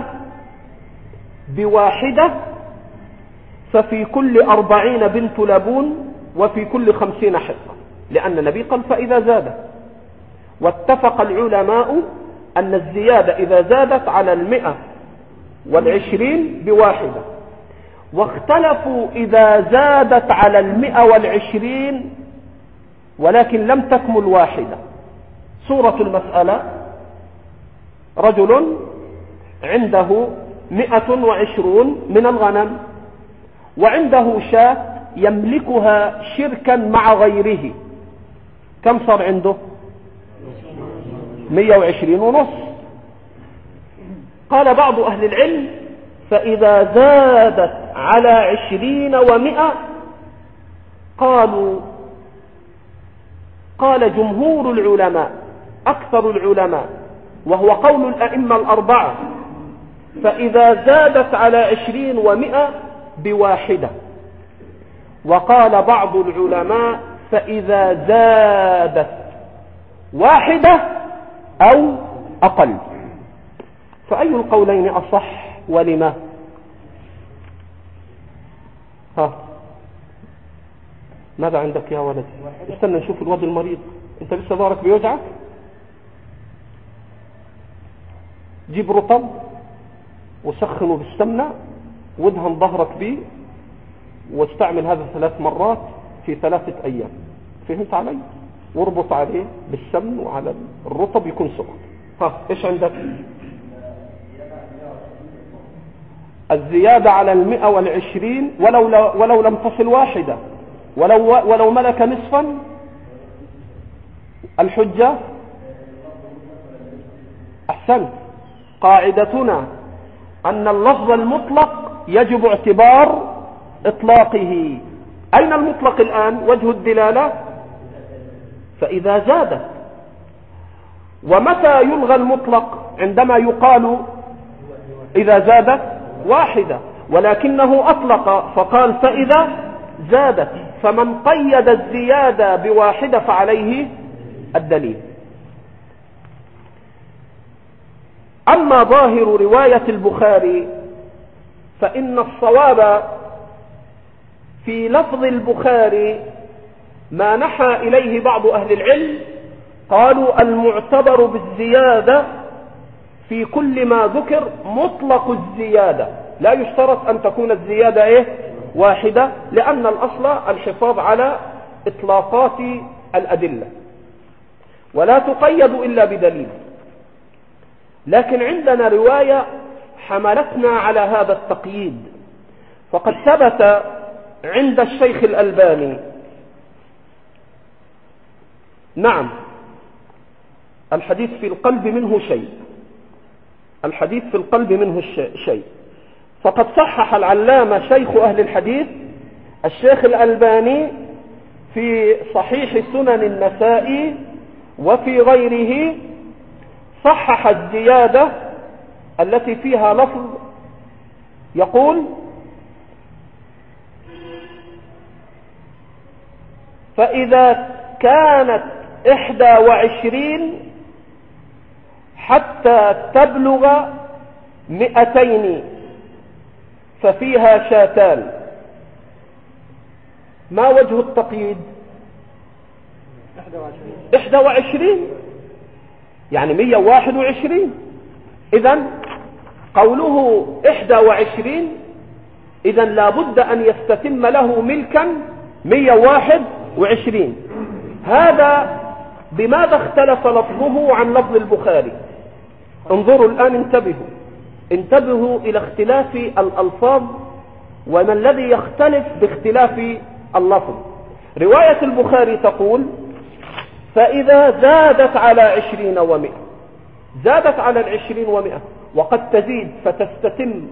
بواحدة ففي كل 40 بنت لبون وفي كل 50 حقة، لأن النبي قال فإذا زادت. واتفق العلماء أن الزيادة إذا زادت على 120 بواحدة، واختلفوا إذا زادت على 120 ولكن لم تكمل واحدة. صورة المسألة رجل عنده 120 من الغنم وعنده شاة يملكها شركا مع غيره، كم صار عنده؟ 120.5. قال بعض أهل العلم فإذا زادت على 20 و100 قال جمهور العلماء أكثر العلماء وهو قول الأئمة الأربعة فإذا زادت على 20 و100 بواحدة. وقال بعض العلماء فإذا زادت واحدة أو أقل. فأي القولين أصح ولما؟ ماذا عندك يا ولد؟ استنى نشوف الواد المريض، انت لسه ظهرك بيوجعك؟ جيب رطب وسخنه بالسمنة وادهن ظهرك به واستعمل هذا 3 مرات في 3 أيام. فهمت علي؟ واربط عليه بالسمن وعلى الرطب يكون سخن. ايش عندك؟ الزيادة على 120 ولو لم تصل واحدة، ولو ملك نصفا. الحجة أحسنت. قاعدتنا أن اللفظ المطلق يجب اعتبار إطلاقه. أين المطلق الآن؟ وجه الدلالة فإذا زادت. ومتى يلغى المطلق؟ عندما يقال إذا زادت واحدة. ولكنه أطلق فقال فإذا زادت، فمن قيد الزيادة بواحدة فعليه الدليل. أما ظاهر رواية البخاري فإن الصواب في لفظ البخاري ما نحى إليه بعض أهل العلم، قالوا المعتبر بالزيادة في كل ما ذكر مطلق الزيادة، لا يشترط أن تكون الزيادة واحدة، لأن الأصل الحفاظ على إطلاقات الأدلة ولا تقيد إلا بدليل. لكن عندنا رواية حملتنا على هذا التقييد، فقد ثبت عند الشيخ الألباني، نعم، الحديث في القلب منه شيء، الحديث في القلب منه شيء، فقد صحح العلامة شيخ أهل الحديث الشيخ الألباني في صحيح سنن النسائي وفي غيره، صحح الزيادة التي فيها لفظ يقول فإذا كانت 21 حتى تبلغ 200 ففيها شاتان. ما وجه التقييد؟ 21 يعني 121. إذن قوله 21 إذن لابد أن يستتم له ملكا 121. هذا بماذا اختلف لفظه عن لفظ البخاري؟ انظروا الآن، انتبهوا إلى اختلاف الألفاظ وما الذي يختلف باختلاف اللفظ. رواية البخاري تقول فإذا زادت على 20 و100، زادت على 20 و100، وقد تزيد فتستتم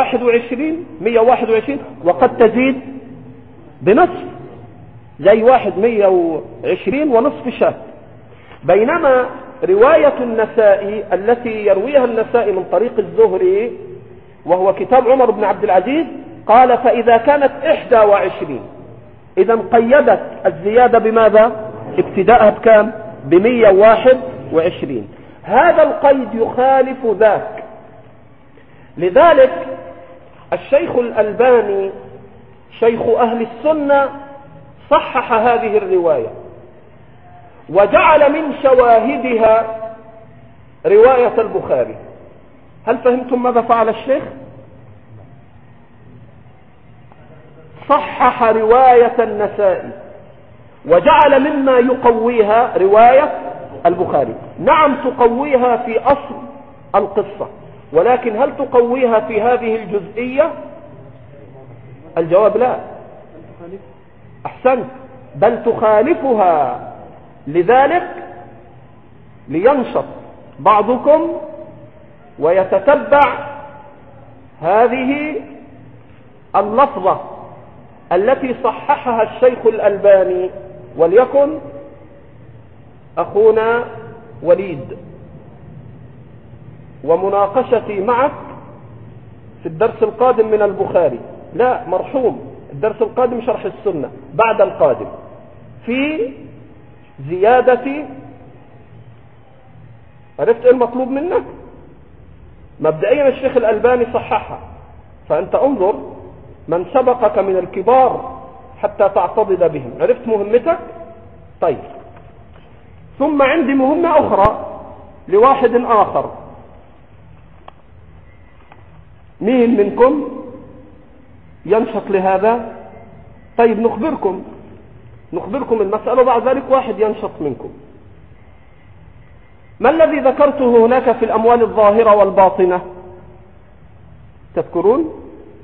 121 وقد تزيد بنصف، زي 120 ونصف شاة. بينما رواية النسائي التي يرويها النسائي من طريق الزهري وهو كتاب عمر بن عبد العزيز قال فإذا كانت 21، إذا قيدت الزيادة بماذا؟ ابتداءها بكام؟ ب121. هذا القيد يخالف ذاك. لذلك الشيخ الألباني شيخ أهل السنة صحح هذه الرواية وجعل من شواهدها رواية البخاري. هل فهمتم ماذا فعل الشيخ؟ صحح رواية النسائي وجعل مما يقويها رواية البخاري. نعم تقويها في أصل القصة، ولكن هل تقويها في هذه الجزئية؟ الجواب لا. أحسنت، بل تخالفها. لذلك لينشط بعضكم ويتتبع هذه اللفظة التي صححها الشيخ الألباني، وليكن أخونا وليد ومناقشتي معك في الدرس القادم من البخاري، لا مرحوم، الدرس القادم شرح السنة بعد القادم، في زيادة. عرفت ايه المطلوب منك؟ مبدئيا الشيخ الألباني صححها، فأنت انظر من سبقك من الكبار حتى تعتضد بهم. عرفت مهمتك؟ طيب، ثم عندي مهمة أخرى لواحد آخر. مين منكم ينشط لهذا؟ طيب نخبركم المسألة، وبعد ذلك واحد ينشط منكم. ما الذي ذكرته هناك في الأموال الظاهرة والباطنة؟ تذكرون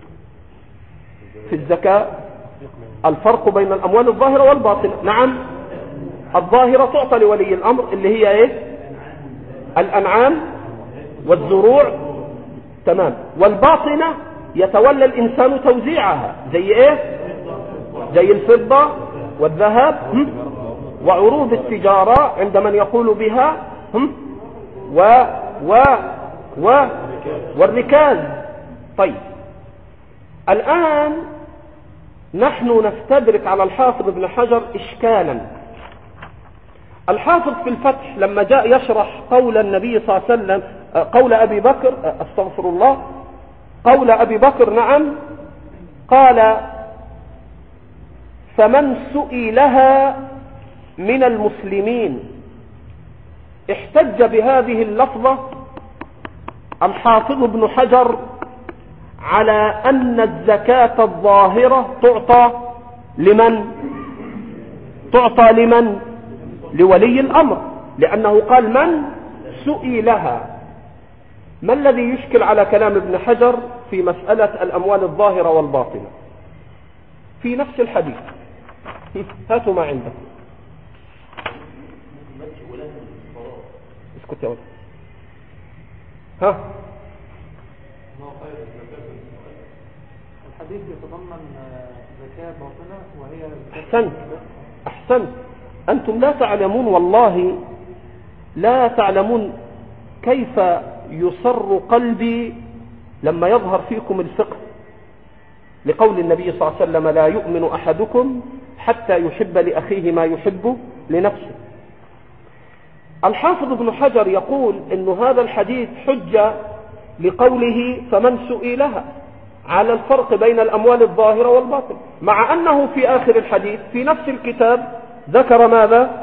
في الزكاة الفرق بين الأموال الظاهرة والباطنة. نعم، الظاهرة تعطى لولي الأمر اللي هي ايه؟ الأنعام والزروع، تمام. والباطنة يتولى الإنسان توزيعها، زي ايه؟ زي الفضة والذهب وعروض التجارة عند من يقول بها والركاز. طيب، الآن نحن نستدرك على الحافظ ابن حجر إشكالا. الحافظ في الفتح لما جاء يشرح قول النبي صلى الله عليه وسلم، قول أبي بكر، استغفر الله، قول أبي بكر، نعم، قال: فمن سئلها من المسلمين. احتج بهذه اللفظة الحافظ ابن حجر على أن الزكاة الظاهرة تعطى لمن؟ لولي الأمر، لأنه قال من سئلها. ما الذي يشكل على كلام ابن حجر في مسألة الأموال الظاهرة والباطنة؟ في نفس الحديث، هاتوا ما عندك. اسكت يا ولد. ها، الحديث يتضمن زكاة باطنة وهي أحسنت. أنتم لا تعلمون، والله لا تعلمون كيف يسر قلبي لما يظهر فيكم الفقه لقول النبي صلى الله عليه وسلم: لا يؤمن أحدكم حتى يحب لأخيه ما يحب لنفسه. الحافظ ابن حجر يقول إن هذا الحديث حجة لقوله فمن سئلها على الفرق بين الأموال الظاهرة والباطنة، مع أنه في آخر الحديث في نفس الكتاب ذكر ماذا؟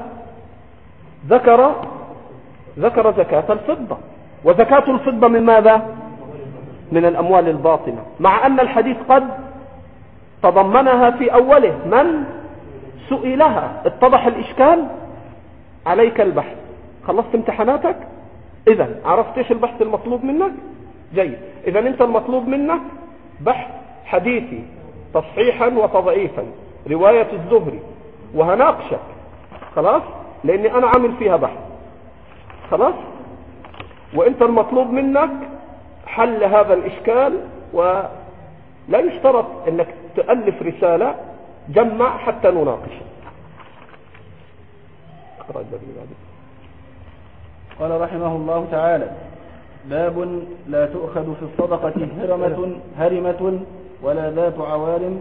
ذكر زكاة الفضة، وزكاة الفضة من ماذا؟ من الأموال الباطنة، مع أن الحديث قد تضمنها في أوله من سئلها. اتضح الإشكال؟ عليك البحث. خلصت امتحاناتك؟ إذن عرفت ايش البحث المطلوب منك؟ جيد. إذن انت المطلوب منك بحث حديثي تصحيحا وتضعيفا، رواية الزهري، وهناقشك، خلاص، لأني أنا عامل فيها بحث، خلاص. وانت المطلوب منك حل هذا الإشكال، ولا يشترط انك تألف رسالة، جمع حتى نناقش. قال رحمه الله تعالى: باب لا تؤخذ في الصدقة هرمة ولا ذات عوارم.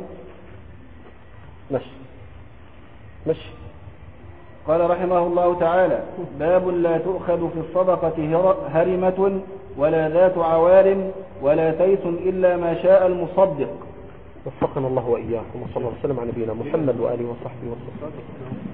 مشي. قال رحمه الله تعالى: باب لا تؤخذ في الصدقة هرمة ولا ذات عوارم ولا تيس إلا ما شاء المصدق. وفقنا الله وإياكم، وصلى الله وسلم على نبينا محمد وآله وصحبه وسلم.